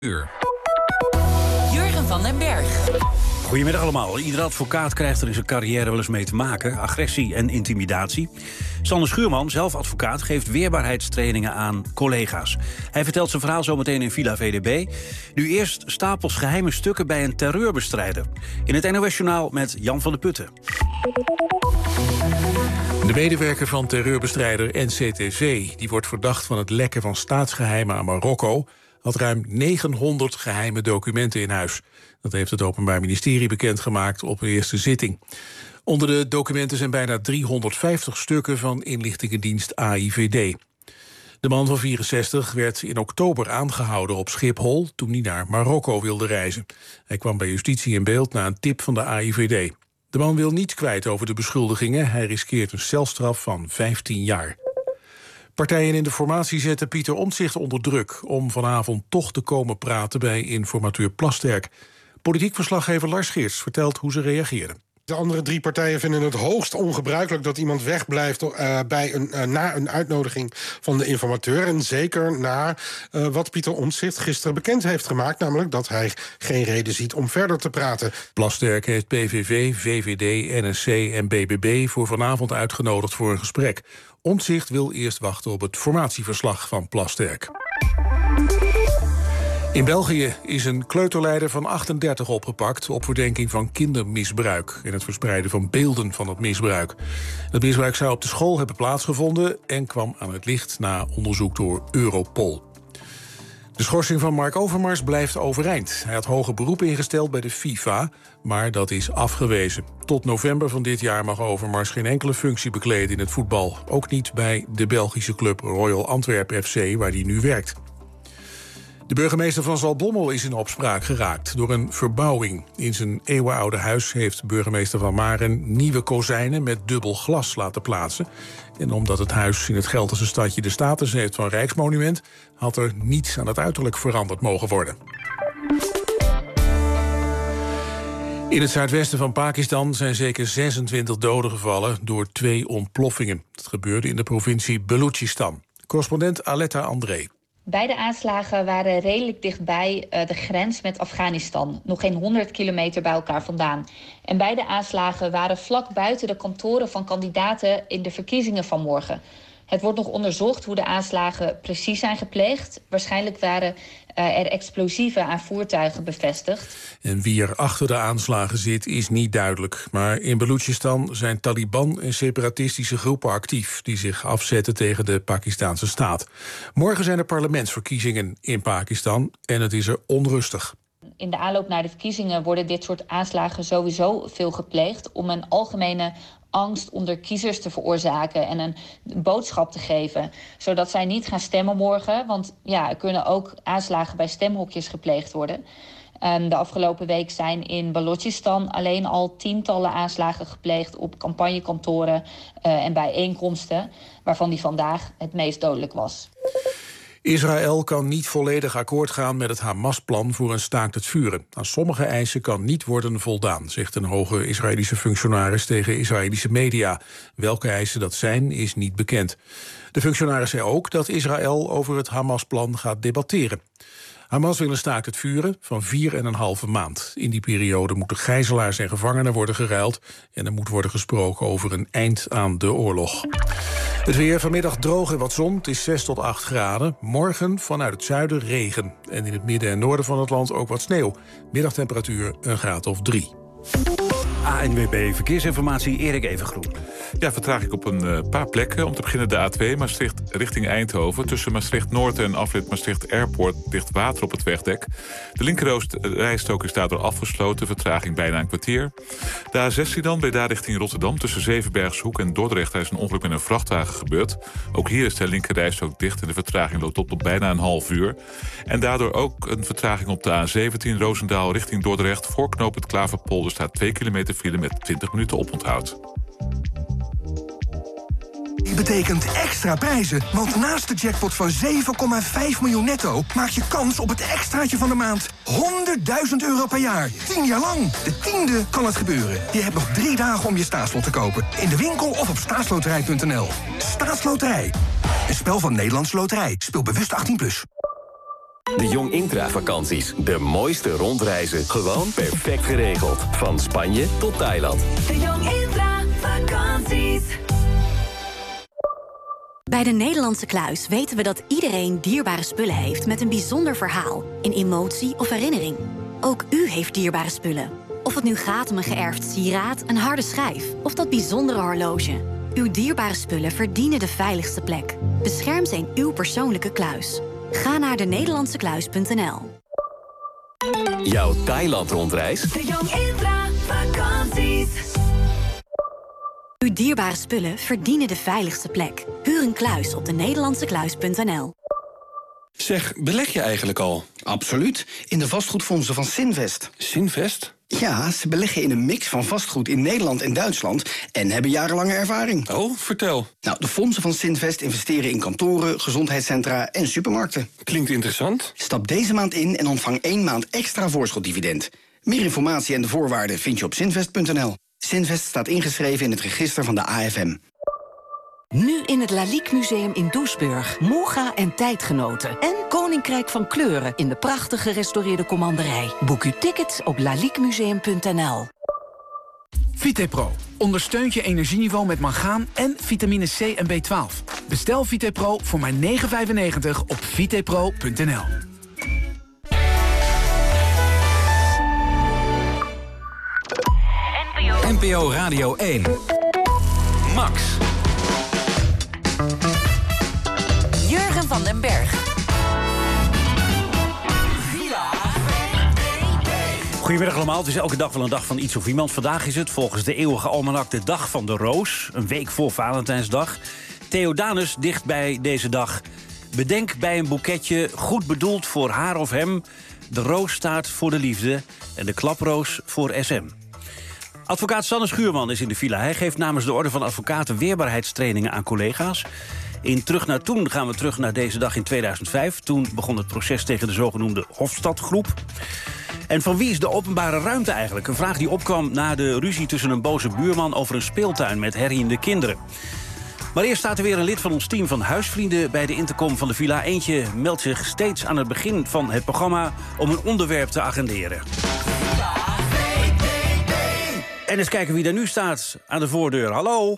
Jurgen van den Berg. Goedemiddag allemaal. Iedere advocaat krijgt er in zijn carrière wel eens mee te maken. Agressie en intimidatie. Sander Schuurman, zelf advocaat, geeft weerbaarheidstrainingen aan collega's. Hij vertelt zijn verhaal zometeen in Villa VDB. Nu eerst stapels geheime stukken bij een terreurbestrijder. In het NOS-journaal met Jan van de Putten. De medewerker van terreurbestrijder NCTV, die wordt verdacht van het lekken van staatsgeheimen aan Marokko, had ruim 900 geheime documenten in huis. Dat heeft het Openbaar Ministerie bekendgemaakt op de eerste zitting. Onder de documenten zijn bijna 350 stukken van inlichtingendienst AIVD. De man van 64 werd in oktober aangehouden op Schiphol toen hij naar Marokko wilde reizen. Hij kwam bij justitie in beeld na een tip van de AIVD. De man wil niets kwijt over de beschuldigingen. Hij riskeert een celstraf van 15 jaar. Partijen in de formatie zetten Pieter Omtzigt onder druk om vanavond toch te komen praten bij informateur Plasterk. Politiek verslaggever Lars Geerts vertelt hoe ze reageerden. De andere drie partijen vinden het hoogst ongebruikelijk dat iemand wegblijft na een uitnodiging van de informateur. En zeker na wat Pieter Omtzigt gisteren bekend heeft gemaakt, namelijk dat hij geen reden ziet om verder te praten. Plasterk heeft PVV, VVD, NSC en BBB voor vanavond uitgenodigd voor een gesprek. Omtzigt wil eerst wachten op het formatieverslag van Plasterk. In België is een kleuterleider van 38 opgepakt op verdenking van kindermisbruik en het verspreiden van beelden van het misbruik. Het misbruik zou op de school hebben plaatsgevonden en kwam aan het licht na onderzoek door Europol. De schorsing van Mark Overmars blijft overeind. Hij had hoger beroep ingesteld bij de FIFA, maar dat is afgewezen. Tot november van dit jaar mag Overmars geen enkele functie bekleden in het voetbal. Ook niet bij de Belgische club Royal Antwerp FC, waar hij nu werkt. De burgemeester van Zaltbommel is in opspraak geraakt door een verbouwing. In zijn eeuwenoude huis heeft burgemeester Van Maren nieuwe kozijnen met dubbel glas laten plaatsen. En omdat het huis in het Gelderse stadje de status heeft van Rijksmonument, had er niets aan het uiterlijk veranderd mogen worden. In het zuidwesten van Pakistan zijn zeker 26 doden gevallen door 2 ontploffingen. Het gebeurde in de provincie Balochistan. Correspondent Aletta André. Beide aanslagen waren redelijk dichtbij de grens met Afghanistan. Nog geen 100 kilometer bij elkaar vandaan. En beide aanslagen waren vlak buiten de kantoren van kandidaten in de verkiezingen van morgen. Het wordt nog onderzocht hoe de aanslagen precies zijn gepleegd. Waarschijnlijk waren er explosieven aan voertuigen bevestigd. En wie er achter de aanslagen zit is niet duidelijk. Maar in Balochistan zijn Taliban en separatistische groepen actief die zich afzetten tegen de Pakistanse staat. Morgen zijn er parlementsverkiezingen in Pakistan en het is er onrustig. In de aanloop naar de verkiezingen worden dit soort aanslagen sowieso veel gepleegd om een algemene angst onder kiezers te veroorzaken en een boodschap te geven, zodat zij niet gaan stemmen morgen, want ja, er kunnen ook aanslagen bij stemhokjes gepleegd worden. De afgelopen week zijn in Balochistan alleen al tientallen aanslagen gepleegd op campagnekantoren en bijeenkomsten, waarvan die vandaag het meest dodelijk was. Israël kan niet volledig akkoord gaan met het Hamas-plan voor een staakt het vuren. Aan sommige eisen kan niet worden voldaan, zegt een hoge Israëlische functionaris tegen Israëlische media. Welke eisen dat zijn, is niet bekend. De functionaris zei ook dat Israël over het Hamas-plan gaat debatteren. Hamas wil een staakt het vuren van 4,5 maand. In die periode moeten gijzelaars en gevangenen worden geruild en er moet worden gesproken over een eind aan de oorlog. Het weer vanmiddag droog en wat zon. Het is 6 tot 8 graden. Morgen vanuit het zuiden regen. En in het midden en noorden van het land ook wat sneeuw. Middagtemperatuur een graad of 3. ANWB Verkeersinformatie, Erik Evengroen. Ja, vertraging op een paar plekken. Om te beginnen de A2 Maastricht richting Eindhoven. Tussen Maastricht-Noord en afrit Maastricht Airport ligt water op het wegdek. De linkerrijstrook is daardoor afgesloten. Vertraging bijna een kwartier. De A16 dan, Breda richting Rotterdam. Tussen Zevenbergshoek en Dordrecht is een ongeluk met een vrachtwagen gebeurd. Ook hier is de linkerrijstrook dicht en de vertraging loopt op tot bijna een half uur. En daardoor ook een vertraging op de A17 Roosendaal richting Dordrecht. Voor knooppunt Klaverpolder staat 2 kilometer file met 20 minuten oponthoud. Die betekent extra prijzen, want naast de jackpot van 7,5 miljoen netto maak je kans op het extraatje van de maand. 100.000 euro per jaar, 10 jaar lang. De 10e kan het gebeuren. Je hebt nog 3 dagen om je staatslot te kopen. In de winkel of op staatsloterij.nl. Staatsloterij. Een spel van Nederlandse Loterij. Speel bewust 18+. De Jong Intra vakanties. De mooiste rondreizen. Gewoon perfect geregeld. Van Spanje tot Thailand. De Jong Intra vakanties. Bij de Nederlandse Kluis weten we dat iedereen dierbare spullen heeft met een bijzonder verhaal, een emotie of herinnering. Ook u heeft dierbare spullen. Of het nu gaat om een geërfd sieraad, een harde schijf of dat bijzondere horloge. Uw dierbare spullen verdienen de veiligste plek. Bescherm ze in uw persoonlijke kluis. Ga naar denederlandsekluis.nl. Jouw Thailand-rondreis? De Jong Intra vakanties. Uw dierbare spullen verdienen de veiligste plek. Huur een kluis op denederlandsekluis.nl. Zeg, beleg je eigenlijk al? Absoluut, in de vastgoedfondsen van Sinvest. Sinvest? Ja, ze beleggen in een mix van vastgoed in Nederland en Duitsland en hebben jarenlange ervaring. Oh, vertel. Nou, de fondsen van Sinvest investeren in kantoren, gezondheidscentra en supermarkten. Klinkt interessant. Stap deze maand in en ontvang 1 maand extra voorschotdividend. Meer informatie en de voorwaarden vind je op sinvest.nl. Sinvest staat ingeschreven in het register van de AFM. Nu in het Lalique Museum in Doesburg. Moga en tijdgenoten. En Koninkrijk van Kleuren in de prachtig gerestaureerde commanderij. Boek uw tickets op laliquemuseum.nl. VitePro ondersteunt je energieniveau met mangaan en vitamine C en B12. Bestel VitePro voor maar €9,95 op vitepro.nl. NPO Radio 1. Max. Jurgen van den Berg. Goedemiddag allemaal, het is elke dag wel een dag van iets of iemand. Vandaag is het volgens de eeuwige almanak de dag van de roos. Een week voor Valentijnsdag. Theodanus dicht bij deze dag. Bedenk bij een boeketje, goed bedoeld voor haar of hem. De roos staat voor de liefde en de klaproos voor SM. Advocaat Sanne Schuurman is in de villa. Hij geeft namens de Orde van Advocaten weerbaarheidstrainingen aan collega's. In Terug naar Toen gaan we terug naar deze dag in 2005. Toen begon het proces tegen de zogenoemde Hofstadgroep. En van wie is de openbare ruimte eigenlijk? Een vraag die opkwam na de ruzie tussen een boze buurman over een speeltuin met herriende kinderen. Maar eerst staat er weer een lid van ons team van huisvrienden bij de intercom van de villa. Eentje meldt zich steeds aan het begin van het programma om een onderwerp te agenderen. En eens kijken wie er nu staat aan de voordeur. Hallo?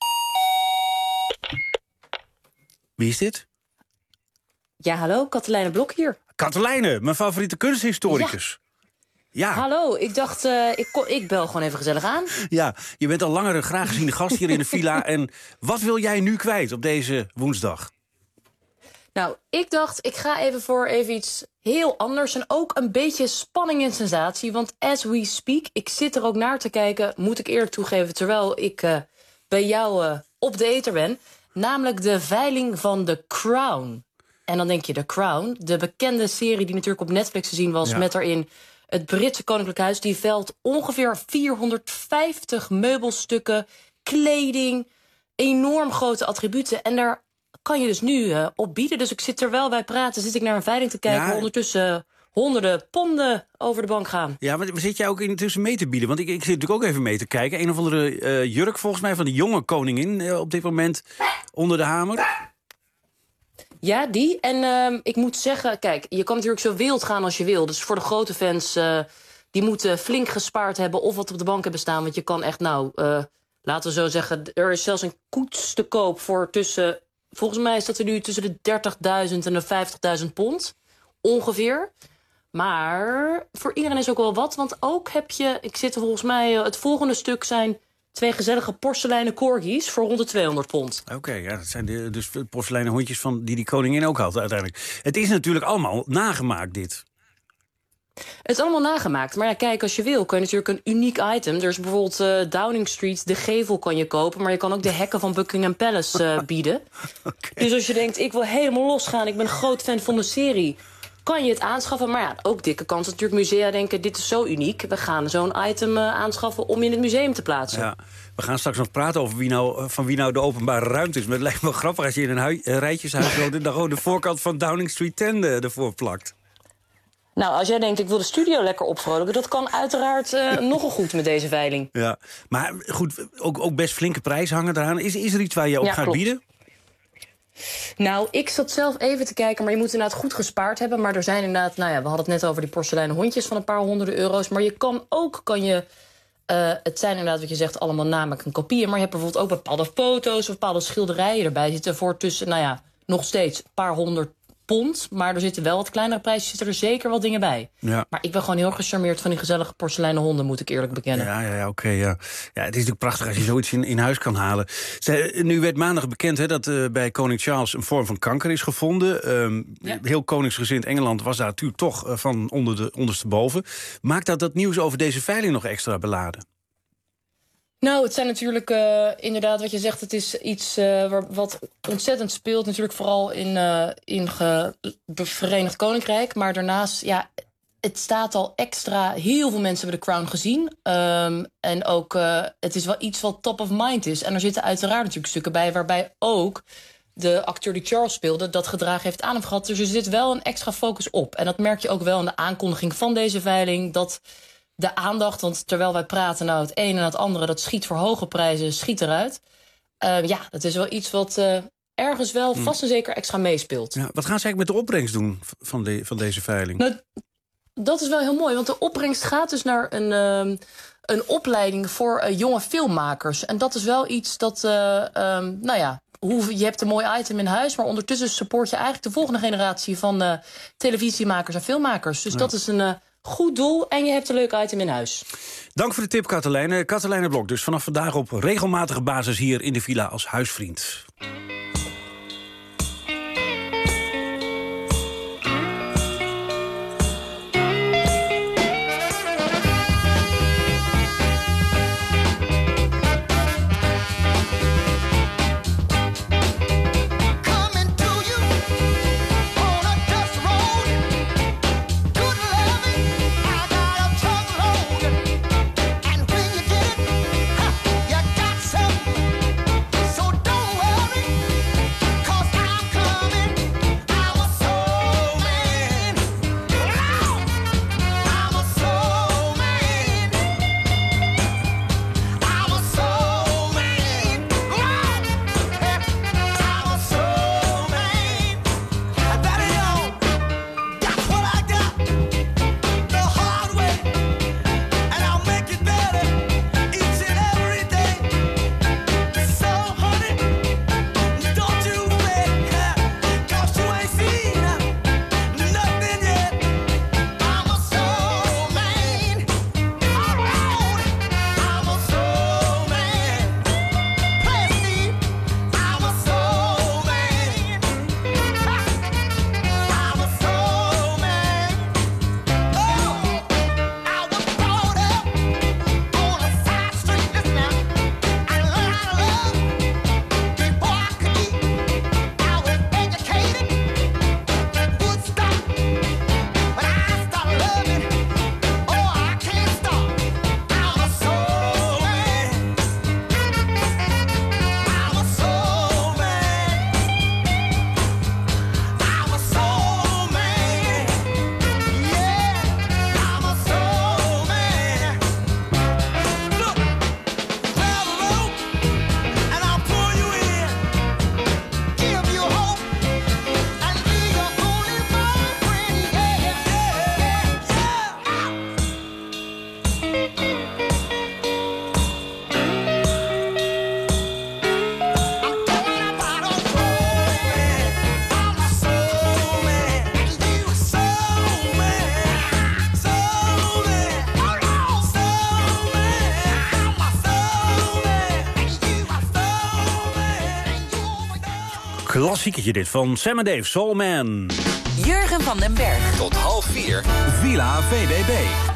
Wie is dit? Ja, hallo, Katelijne Blok hier. Katelijne, mijn favoriete kunsthistoricus. Ja. Hallo, ik dacht, ik bel gewoon even gezellig aan. Ja, je bent al langer een graag geziene gast hier in de villa. En wat wil jij nu kwijt op deze woensdag? Nou, ik dacht, ik ga even iets heel anders. En ook een beetje spanning en sensatie. Want as we speak, ik zit er ook naar te kijken, moet ik eerlijk toegeven, terwijl ik bij jou op de ether ben. Namelijk de veiling van The Crown. En dan denk je, The Crown, de bekende serie die natuurlijk op Netflix te zien was, met daarin het Britse Koninklijk Huis, die veilt ongeveer 450 meubelstukken, kleding, enorm grote attributen. En daar kan je dus nu op bieden. Dus ik zit terwijl wij praten, zit ik naar een veiling te kijken. Ondertussen honderden ponden over de bank gaan. Ja, maar zit jij ook intussen mee te bieden? Want ik zit natuurlijk ook even mee te kijken. Een of andere jurk volgens mij van de jonge koningin op dit moment onder de hamer. Ja, die. En ik moet zeggen, kijk, je kan natuurlijk zo wild gaan als je wil. Dus voor de grote fans, die moeten flink gespaard hebben of wat op de bank hebben staan. Want je kan echt, laten we zo zeggen, er is zelfs een koets te koop voor tussen, volgens mij is dat er nu tussen de 30.000 en de 50.000 pond. Ongeveer. Maar voor iedereen is ook wel wat. Want ook heb je, ik zit er volgens mij, het volgende stuk zijn 2 gezellige porseleinen corgis voor rond de 200 pond. Oké, ja, dat zijn dus porseleinen hondjes van die koningin ook had uiteindelijk. Het is natuurlijk allemaal nagemaakt, dit. Het is allemaal nagemaakt. Maar ja, kijk, als je wil, kan je natuurlijk een uniek item. Er is bijvoorbeeld Downing Street, de gevel kan je kopen, maar je kan ook de hekken van Buckingham Palace bieden. Okay. Dus als je denkt, ik wil helemaal losgaan, ik ben een groot fan van de serie, kan je het aanschaffen. Maar ja, ook dikke kans dat natuurlijk musea denken, dit is zo uniek, we gaan zo'n item aanschaffen om in het museum te plaatsen. Ja, we gaan straks nog praten over van wie nou de openbare ruimte is. Maar het lijkt me wel grappig als je in een rijtjeshuis woont en dan gewoon de voorkant van Downing Street 10 ervoor plakt. Nou, als jij denkt, ik wil de studio lekker opvrolijken, dat kan uiteraard nogal goed met deze veiling. Ja, maar goed, ook best flinke prijs hangen eraan. Is er iets waar je op gaat bieden? Nou, ik zat zelf even te kijken, maar je moet inderdaad goed gespaard hebben. Maar er zijn inderdaad, we hadden het net over die porseleinen hondjes van een paar honderden euro's. Maar je kan je het zijn inderdaad wat je zegt, allemaal namelijk kopieën. Maar je hebt bijvoorbeeld ook bepaalde foto's of bepaalde schilderijen erbij zitten voor tussen, nog steeds een paar honderd pond. Maar er zitten wel wat kleinere prijzen, zitten er zeker wat dingen bij. Ja. Maar ik ben gewoon heel gecharmeerd van die gezellige porseleinen honden, moet ik eerlijk bekennen. Ja, oké. Ja, het is natuurlijk prachtig als je zoiets in huis kan halen. Nu werd maandag bekend dat bij koning Charles een vorm van kanker is gevonden. Heel koningsgezind Engeland was daar natuurlijk toch van ondersteboven. Maakt dat nieuws over deze veiling nog extra beladen? Nou, het zijn natuurlijk inderdaad wat je zegt. Het is iets wat ontzettend speelt. Natuurlijk vooral in Verenigd Koninkrijk. Maar daarnaast, het staat al extra. Heel veel mensen hebben de Crown gezien. En ook, het is wel iets wat top of mind is. En er zitten uiteraard natuurlijk stukken bij waarbij ook de acteur die Charles speelde dat gedragen heeft aan hem gehad. Dus er zit wel een extra focus op. En dat merk je ook wel in de aankondiging van deze veiling. Dat de aandacht, want terwijl wij praten, het een en het andere, dat schiet voor hoge prijzen, schiet eruit. Dat is wel iets wat ergens wel vast en zeker extra meespeelt. Ja, wat gaan ze eigenlijk met de opbrengst doen van deze veiling? Nou, dat is wel heel mooi, want de opbrengst gaat dus naar een opleiding voor jonge filmmakers. En dat is wel iets dat, je hebt een mooi item in huis, maar ondertussen support je eigenlijk de volgende generatie van televisiemakers en filmmakers. Dus dat is een goed doel en je hebt een leuk item in huis. Dank voor de tip, Katelijne. Katelijne Blok, dus vanaf vandaag op regelmatige basis hier in de villa als huisvriend. Klassieketje dit van Sam & Dave, Soul Man. Jurgen van den Berg. Tot 3:30, Villa VBB.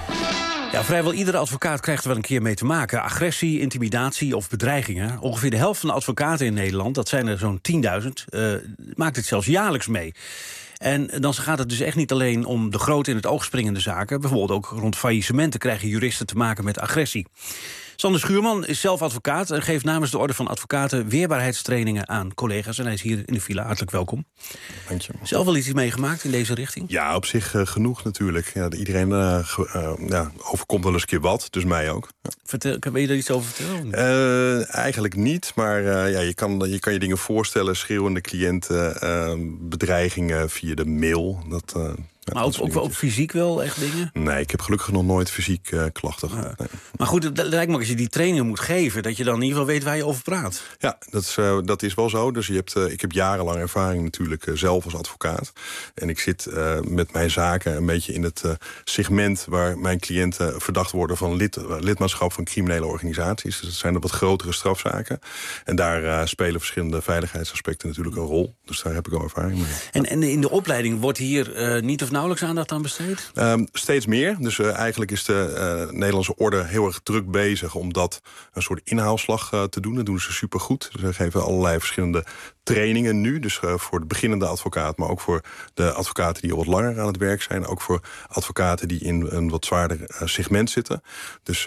Ja, vrijwel iedere advocaat krijgt er wel een keer mee te maken. Agressie, intimidatie of bedreigingen. Ongeveer de helft van de advocaten in Nederland, dat zijn er zo'n 10.000... maakt het zelfs jaarlijks mee. En dan gaat het dus echt niet alleen om de grote in het oog springende zaken. Bijvoorbeeld ook rond faillissementen krijgen juristen te maken met agressie. Sander Schuurman is zelf advocaat en geeft namens de Orde van Advocaten weerbaarheidstrainingen aan collega's. En hij is hier in de villa. Hartelijk welkom. Dank je. Zelf wel iets meegemaakt in deze richting? Ja, op zich genoeg natuurlijk. Ja, iedereen overkomt wel eens een keer wat, dus mij ook. Ja. Vertel, wil je er iets over vertellen? Eigenlijk niet, maar je kan je dingen voorstellen. Schreeuwende cliënten, bedreigingen via de mail. Maar ook fysiek wel echt dingen? Nee, ik heb gelukkig nog nooit fysiek klachten gehad. Nee. Maar goed, het lijkt me ook als je die trainingen moet geven, dat je dan in ieder geval weet waar je over praat. Ja, dat is wel zo. Dus ik heb jarenlang ervaring natuurlijk zelf als advocaat. En ik zit met mijn zaken een beetje in het segment waar mijn cliënten verdacht worden van lidmaatschap van criminele organisaties. Dus dat zijn de wat grotere strafzaken. En daar spelen verschillende veiligheidsaspecten natuurlijk een rol. Dus daar heb ik al ervaring mee. En in de opleiding wordt hier niet of nauwelijks aandacht aan besteed? Steeds meer. Dus eigenlijk is de Nederlandse orde heel erg druk bezig om dat een soort inhaalslag te doen. Dat doen ze supergoed. Ze geven allerlei verschillende trainingen nu. Dus voor de beginnende advocaat, maar ook voor de advocaten die al wat langer aan het werk zijn. Ook voor advocaten die in een wat zwaarder segment zitten. Dus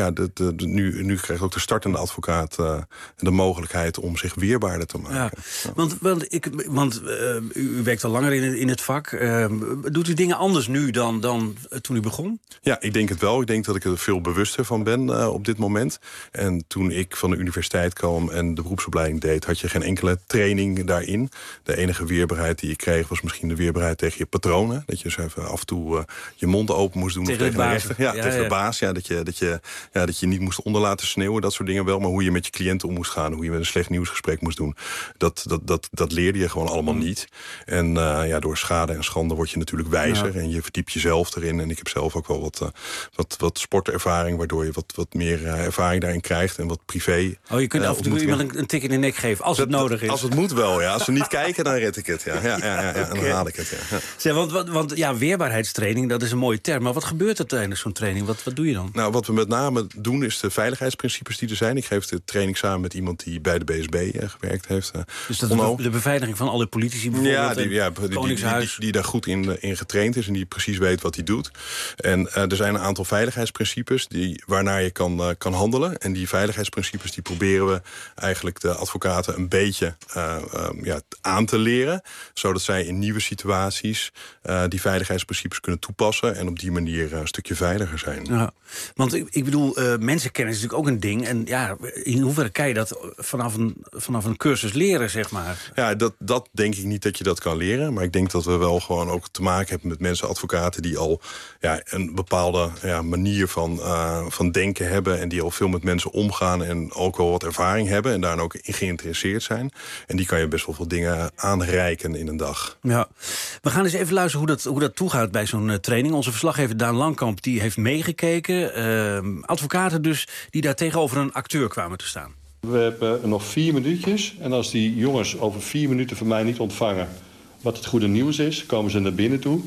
nu krijgt ook de startende advocaat de mogelijkheid om zich weerbaarder te maken. Ja. Want u werkt al langer in het vak. Doet u dingen anders nu dan toen u begon? Ja, ik denk het wel. Ik denk dat ik er veel bewuster van ben op dit moment. En toen ik van de universiteit kwam en de beroepsopleiding deed, had je geen enkele training daarin. De enige weerbaarheid die je kreeg was misschien de weerbaarheid tegen je patronen. Dat je dus even af en toe je mond open moest doen. Tegen de rechter. Tegen de baas. Ja, dat je niet moest onder laten sneeuwen. Dat soort dingen wel. Maar hoe je met je cliënten om moest gaan. Hoe je met een slecht nieuwsgesprek moest doen. Dat leerde je gewoon allemaal niet. En door schade en schande word je natuurlijk wijzer. Ja. En je verdiept jezelf erin. En ik heb zelf ook wel wat sportervaring. Waardoor je wat meer ervaring daarin krijgt. En wat privé. Je kunt af en toe iemand een tik in de nek geven. Als het nodig is. Als het moet wel, ja. Als ze niet kijken, dan red ik het. Ja. Dan haal ik het. Ja. Zeg, want weerbaarheidstraining, dat is een mooie term. Maar wat gebeurt er tijdens zo'n training? Wat doe je dan? Nou, wat we met name doen, is de veiligheidsprincipes die er zijn. Ik geef de training samen met iemand die bij de BSB gewerkt heeft. Dus dat de beveiliging van alle politici bijvoorbeeld? Die daar goed in getraind is en die precies weet wat hij doet. En er zijn een aantal veiligheidsprincipes waarnaar je kan handelen. En die veiligheidsprincipes die proberen we eigenlijk de advocaten een beetje aan te leren. Zodat zij in nieuwe situaties die veiligheidsprincipes kunnen toepassen. En op die manier een stukje veiliger zijn. Ja, want ik bedoel, mensenkennis is natuurlijk ook een ding. En in hoeverre kan je dat vanaf een cursus leren, zeg maar? Ja, dat denk ik niet dat je dat kan leren. Maar ik denk dat we wel gewoon ook te maken hebben met mensen, advocaten, die al een bepaalde manier van denken hebben. En die al veel met mensen omgaan en ook wel wat ervaring hebben. En daar ook in geïnteresseerd zijn. En die kan je best wel veel dingen aanreiken in een dag. Ja, we gaan eens even luisteren hoe dat toegaat bij zo'n training. Onze verslaggever Daan Langkamp die heeft meegekeken. Advocaten dus die daar tegenover een acteur kwamen te staan. We hebben nog 4 minuutjes. En als die jongens over 4 minuten van mij niet ontvangen wat het goede nieuws is, komen ze naar binnen toe.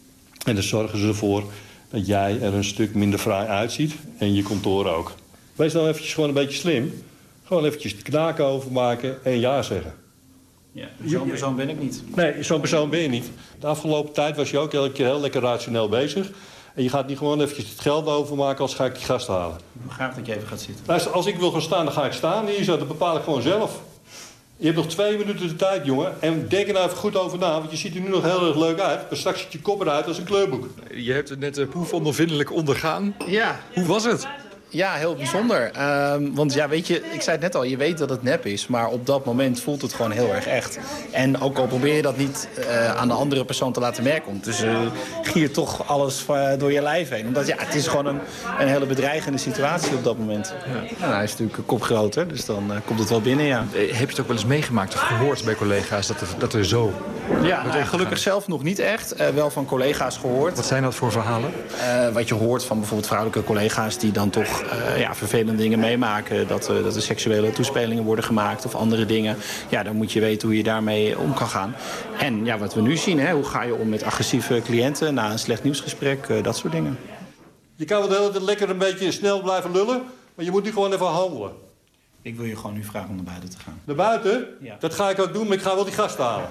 En dan zorgen ze ervoor dat jij er een stuk minder fraai uitziet. En je kantoor ook. Wees nou eventjes gewoon een beetje slim. Gewoon eventjes de knaken overmaken en ja zeggen. Ja, zo'n persoon ben ik niet. Nee, zo'n persoon ben je niet. De afgelopen tijd was je ook elke keer heel lekker rationeel bezig. En je gaat niet gewoon eventjes het geld overmaken als ga ik die gast halen. Graag dat je even gaat zitten. Luister, als ik wil gaan staan, dan ga ik staan. Hier zo, dat bepaal ik gewoon zelf. Je hebt nog 2 minuten de tijd, jongen. En denk er nou even goed over na, want je ziet er nu nog heel erg leuk uit. Maar straks ziet je kop eruit als een kleurboek. Je hebt het net proefondervindelijk ondergaan. Ja. Hoe was het? Ja, heel bijzonder. Want ja, weet je, ik zei het net al, je weet dat het nep is. Maar op dat moment voelt het gewoon heel erg echt. En ook al probeer je dat niet aan de andere persoon te laten merken. Dus giert toch alles door je lijf heen. Omdat het is gewoon een hele bedreigende situatie op dat moment. Ja. En hij is natuurlijk kopgroter, dus dan komt het wel binnen, ja. Heb je het ook wel eens meegemaakt of gehoord bij collega's dat er zo... Ja, gelukkig zelf nog niet echt. Wel van collega's gehoord. Wat zijn dat voor verhalen? Wat je hoort van bijvoorbeeld vrouwelijke collega's die dan toch vervelende dingen meemaken. Dat er seksuele toespelingen worden gemaakt of andere dingen. Ja, dan moet je weten hoe je daarmee om kan gaan. En wat we nu zien, hoe ga je om met agressieve cliënten na een slecht nieuwsgesprek, dat soort dingen. Je kan wel de hele tijd lekker een beetje snel blijven lullen, maar je moet nu gewoon even handelen. Ik wil je gewoon nu vragen om naar buiten te gaan. Naar buiten? Ja. Dat ga ik ook doen, maar ik ga wel die gast halen.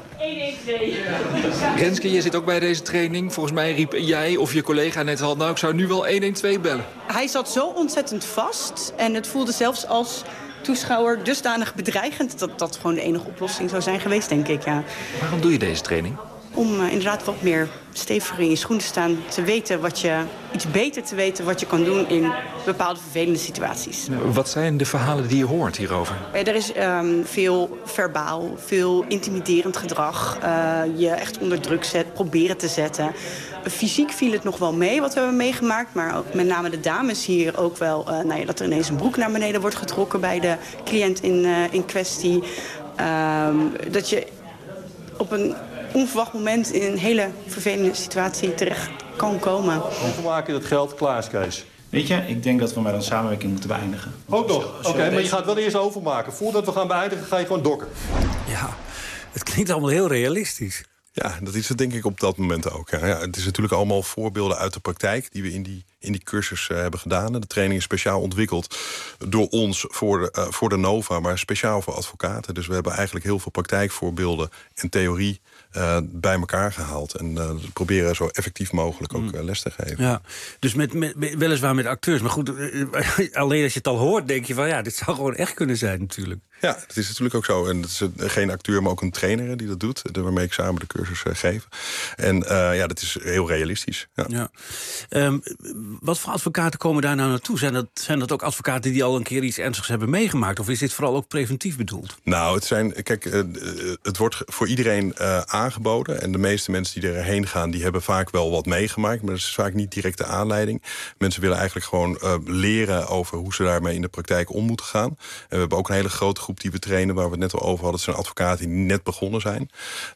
112. Renske, je zit ook bij deze training. Volgens mij riep jij of je collega net al... nou, ik zou nu wel 112 bellen. Hij zat zo ontzettend vast. En het voelde zelfs als toeschouwer dusdanig bedreigend... dat dat gewoon de enige oplossing zou zijn geweest, denk ik. Ja. Waarom doe je deze training? Om inderdaad wat meer steviger in je schoen te staan. Te weten iets beter te weten wat je kan doen in bepaalde vervelende situaties. Wat zijn de verhalen die je hoort hierover? Er is veel verbaal, veel intimiderend gedrag. Je echt onder druk proberen te zetten. Fysiek viel het nog wel mee wat we hebben meegemaakt. Maar ook met name de dames hier ook wel... dat er ineens een broek naar beneden wordt getrokken bij de cliënt in kwestie. Dat je op een onverwacht moment in een hele vervelende situatie terecht kan komen. Hoeveel maken dat geld klaar is, Kees? Weet je, ik denk dat we met een samenwerking moeten beëindigen. Ook nog? Oké, maar je gaat wel eerst overmaken. Voordat we gaan beëindigen, ga je gewoon dokken. Ja, het klinkt allemaal heel realistisch. Ja, dat is het denk ik op dat moment ook. Ja, het is natuurlijk allemaal voorbeelden uit de praktijk... die we in die cursus hebben gedaan. De training is speciaal ontwikkeld door ons voor de NOVA... maar speciaal voor advocaten. Dus we hebben eigenlijk heel veel praktijkvoorbeelden en theorie... bij elkaar gehaald. En proberen zo effectief mogelijk ook les te geven. Ja, dus weliswaar met acteurs. Maar goed, alleen als je het al hoort, denk je van... ja, dit zou gewoon echt kunnen zijn natuurlijk. Ja, dat is natuurlijk ook zo. En het is geen acteur, maar ook een trainer die dat doet. Waarmee ik samen de cursus geef. En dat is heel realistisch. Ja. Wat voor advocaten komen daar nou naartoe? Zijn dat ook advocaten die al een keer iets ernstigs hebben meegemaakt? Of is dit vooral ook preventief bedoeld? Nou, het wordt voor iedereen aangeboden. En de meeste mensen die erheen gaan, die hebben vaak wel wat meegemaakt. Maar dat is vaak niet direct de aanleiding. Mensen willen eigenlijk gewoon leren over hoe ze daarmee in de praktijk om moeten gaan. En we hebben ook een hele grote groep die we trainen, waar we het net al over hadden. Het zijn advocaten die net begonnen zijn.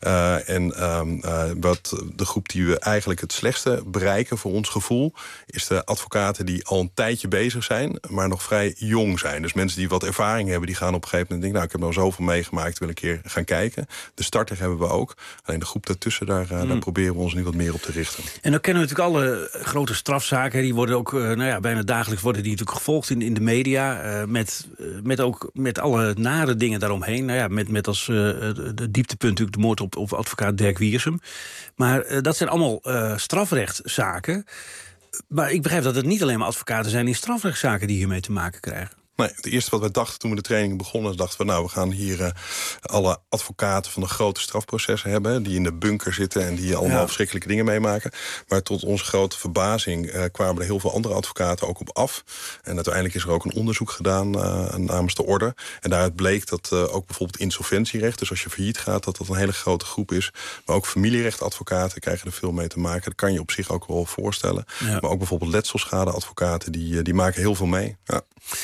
De groep die we eigenlijk het slechtste bereiken voor ons gevoel, is de advocaten die al een tijdje bezig zijn, maar nog vrij jong zijn. Dus mensen die wat ervaring hebben, die gaan op een gegeven moment denken, nou, ik heb nou zoveel meegemaakt, wil een keer gaan kijken. De starter hebben we ook. Alleen de groep daartussen, daar proberen we ons nu wat meer op te richten. En dan kennen we natuurlijk alle grote strafzaken. Die worden ook, bijna dagelijks worden die natuurlijk gevolgd in de media. Met alle nare dingen daaromheen. Met als de dieptepunt natuurlijk de moord op advocaat Dirk Wiersum. Maar dat zijn allemaal strafrechtszaken. Maar ik begrijp dat het niet alleen maar advocaten zijn in strafrechtszaken die hiermee te maken krijgen. Nee, het eerste wat wij dachten toen we de training begonnen, dachten we, we gaan hier alle advocaten van de grote strafprocessen hebben, die in de bunker zitten en die allemaal verschrikkelijke dingen meemaken. Maar tot onze grote verbazing kwamen er heel veel andere advocaten ook op af. En uiteindelijk is er ook een onderzoek gedaan namens de orde. En daaruit bleek dat ook bijvoorbeeld insolventierecht, dus als je failliet gaat, dat een hele grote groep is. Maar ook familierechtadvocaten krijgen er veel mee te maken. Dat kan je op zich ook wel voorstellen. Ja. Maar ook bijvoorbeeld letselschadeadvocaten, die maken heel veel mee. Ja.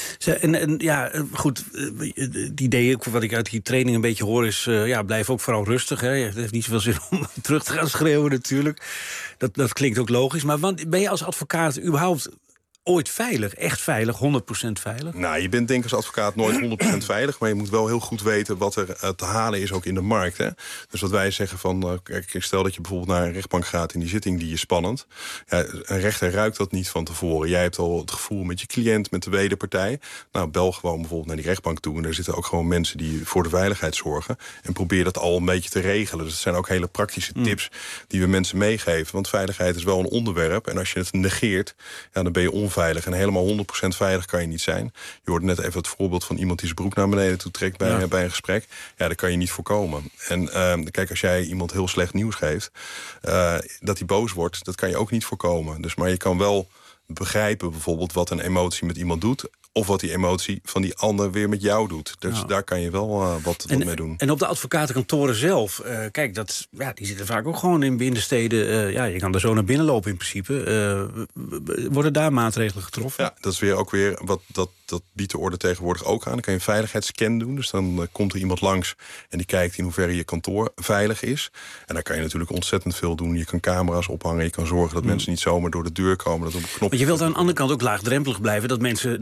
Goed, het idee wat ik uit die training een beetje hoor is, blijf ook vooral rustig. Hè. Het heeft niet zoveel zin om terug te gaan schreeuwen natuurlijk. Dat klinkt ook logisch. Maar ben je als advocaat überhaupt ooit veilig? Echt veilig? 100% veilig? Nou, je bent denk ik als advocaat nooit 100% veilig, maar je moet wel heel goed weten wat er te halen is ook in de markt. Hè? Dus wat wij zeggen van, stel dat je bijvoorbeeld naar een rechtbank gaat in die zitting, die is spannend. Ja, een rechter ruikt dat niet van tevoren. Jij hebt al het gevoel met je cliënt, met de wederpartij. Nou, bel gewoon bijvoorbeeld naar die rechtbank toe en daar zitten ook gewoon mensen die voor de veiligheid zorgen. En probeer dat al een beetje te regelen. Dus dat zijn ook hele praktische tips die we mensen meegeven. Want veiligheid is wel een onderwerp. En als je het negeert, dan ben je onveilig. En helemaal 100% veilig kan je niet zijn. Je hoort net even het voorbeeld van iemand die zijn broek naar beneden toe trekt bij een gesprek. Ja, dat kan je niet voorkomen. En kijk, als jij iemand heel slecht nieuws geeft, dat hij boos wordt, dat kan je ook niet voorkomen. Dus, maar je kan wel begrijpen bijvoorbeeld wat een emotie met iemand doet, of wat die emotie van die ander weer met jou doet. Dus daar kan je wel wat mee doen. En op de advocatenkantoren zelf, die zitten vaak ook gewoon in binnensteden. Je kan er zo naar binnen lopen in principe. Worden daar maatregelen getroffen? Ja, dat is weer dat biedt de orde tegenwoordig ook aan. Dan kan je een veiligheidsscan doen. Dus dan komt er iemand langs en die kijkt in hoeverre je kantoor veilig is. En daar kan je natuurlijk ontzettend veel doen. Je kan camera's ophangen, je kan zorgen dat mensen niet zomaar door de deur komen. Dat op een knop. Maar je wilt aan de andere kant ook laagdrempelig blijven, dat mensen naar je toe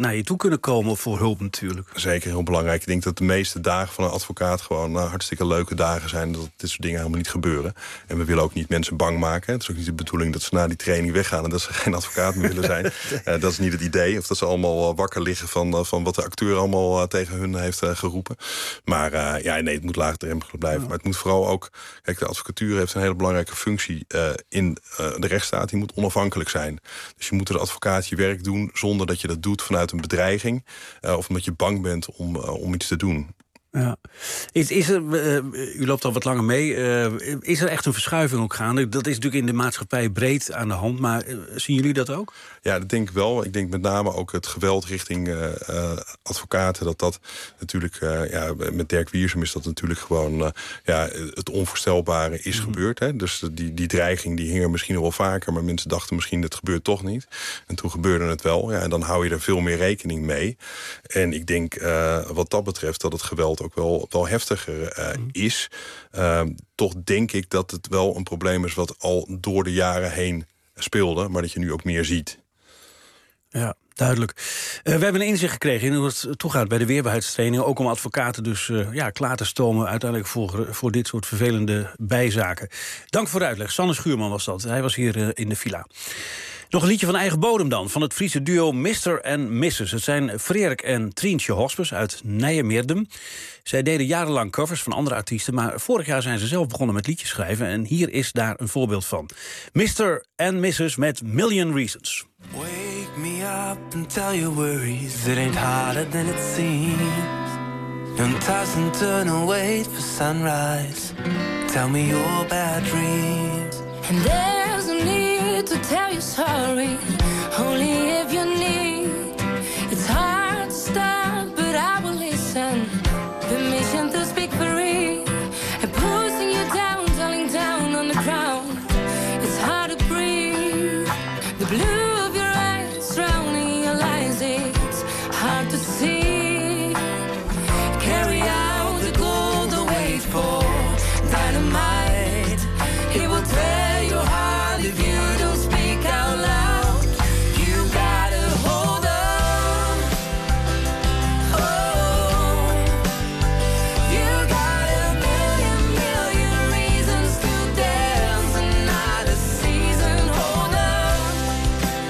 kunnen komen voor hulp natuurlijk. Zeker, heel belangrijk. Ik denk dat de meeste dagen van een advocaat gewoon hartstikke leuke dagen zijn. Dat dit soort dingen helemaal niet gebeuren. En we willen ook niet mensen bang maken. Het is ook niet de bedoeling dat ze na die training weggaan en dat ze geen advocaat meer willen zijn. Dat is niet het idee. Of dat ze allemaal wakker liggen van wat de acteur allemaal tegen hun heeft geroepen. Maar nee, het moet laagdrempelig blijven. Maar het moet vooral ook... Kijk, de advocatuur heeft een hele belangrijke functie in de rechtsstaat. Die moet onafhankelijk zijn. Dus je moet als advocaat je werk doen zonder dat je dat doet vanuit een bedreiging. Of omdat je bang bent om iets te doen. Ja. Is er, u loopt al wat langer mee. Is er echt een verschuiving ook gaande? Dat is natuurlijk in de maatschappij breed aan de hand. Maar zien jullie dat ook? Ja, dat denk ik wel. Ik denk met name ook het geweld richting advocaten. Dat natuurlijk, met Dirk Wiersum is dat natuurlijk gewoon het onvoorstelbare is gebeurd. Hè? Dus die dreiging die hing er misschien nog wel vaker. Maar mensen dachten misschien dat gebeurt toch niet. En toen gebeurde het wel. Ja, en dan hou je er veel meer rekening mee. En ik denk wat dat betreft dat het geweld ook wel heftiger is. Toch denk ik dat het wel een probleem is wat al door de jaren heen speelde. Maar dat je nu ook meer ziet. Ja, duidelijk. We hebben een inzicht gekregen in hoe het toegaat bij de weerbaarheidstrainingen. Ook om advocaten dus klaar te stomen uiteindelijk voor dit soort vervelende bijzaken. Dank voor de uitleg. Sanne Schuurman was dat. Hij was hier in de villa. Nog een liedje van eigen bodem dan, van het Friese duo Mr. en Mrs. Het zijn Frederik en Trientje Hospes uit Nijmeerdem. Zij deden jarenlang covers van andere artiesten, maar vorig jaar zijn ze zelf begonnen met liedjes schrijven. En hier is daar een voorbeeld van. Mr. en Mrs. met Million Reasons. Wake me up and tell your worries, it ain't harder than it seems. Don't toss and turn and wait for sunrise. Tell me your bad dreams. And there's no need to tell you sorry, only if you need. It's hard to stop, but I will listen. Permission to speak free. And pushing you down, telling down on the ground. It's hard to breathe. The blue of your eyes drowning your lies. It's hard to see. Carry out the gold away for dynamite. It will tear your heart if you don't speak out loud. You gotta hold on. Oh, you got a million reasons to dance, another season. Hold on.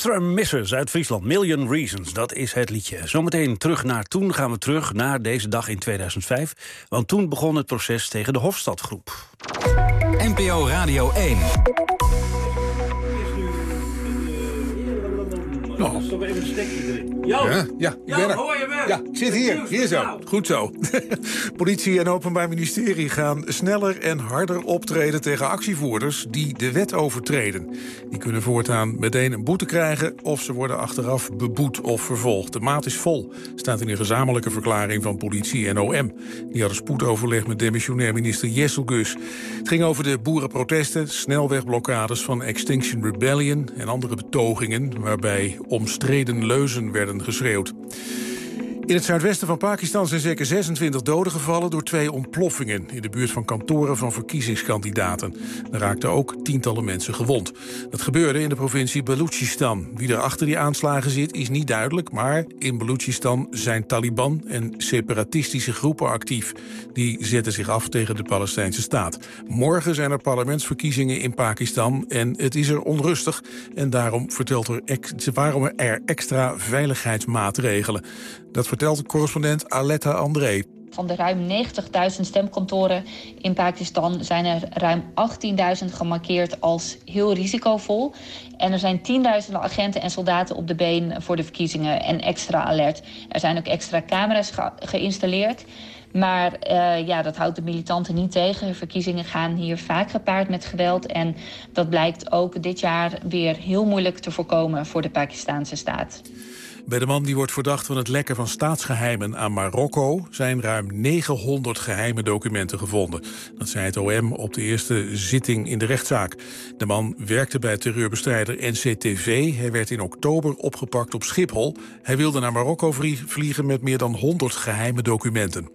Extra Missers uit Friesland, Million Reasons, dat is het liedje. Zometeen terug naar toen, gaan we terug naar deze dag in 2005. Want toen begon het proces tegen de Hofstadgroep. NPO Radio 1. Nou. Toch even een stekje erin. Ja, ik ben er. hoor je me? Ja, ik zit hier zo. Goed zo. Politie en Openbaar Ministerie gaan sneller en harder optreden tegen actievoerders die de wet overtreden. Die kunnen voortaan meteen een boete krijgen of ze worden achteraf beboet of vervolgd. De maat is vol, staat in een gezamenlijke verklaring van politie en OM. Die hadden spoedoverleg met demissionair minister Jesselgus. Het ging over de boerenprotesten, snelwegblokkades van Extinction Rebellion en andere betogingen waarbij omstreden leuzen werden geschreeuwd. In het zuidwesten van Pakistan zijn zeker 26 doden gevallen door 2 ontploffingen in de buurt van kantoren van verkiezingskandidaten. Er raakten ook tientallen mensen gewond. Dat gebeurde in de provincie Balochistan. Wie er achter die aanslagen zit is niet duidelijk, maar in Balochistan zijn Taliban en separatistische groepen actief. Die zetten zich af tegen de Palestijnse staat. Morgen zijn er parlementsverkiezingen in Pakistan en het is er onrustig. En daarom waarom er extra veiligheidsmaatregelen. Dat vertelt correspondent Aletta André. Van de ruim 90.000 stemkantoren in Pakistan zijn er ruim 18.000 gemarkeerd als heel risicovol. En er zijn 10.000 agenten en soldaten op de been voor de verkiezingen en extra alert. Er zijn ook extra camera's geïnstalleerd. Maar dat houdt de militanten niet tegen. Verkiezingen gaan hier vaak gepaard met geweld. En dat blijkt ook dit jaar weer heel moeilijk te voorkomen voor de Pakistanse staat. Bij de man die wordt verdacht van het lekken van staatsgeheimen aan Marokko zijn ruim 900 geheime documenten gevonden. Dat zei het OM op de eerste zitting in de rechtszaak. De man werkte bij terreurbestrijder NCTV. Hij werd in oktober opgepakt op Schiphol. Hij wilde naar Marokko vliegen met meer dan 100 geheime documenten.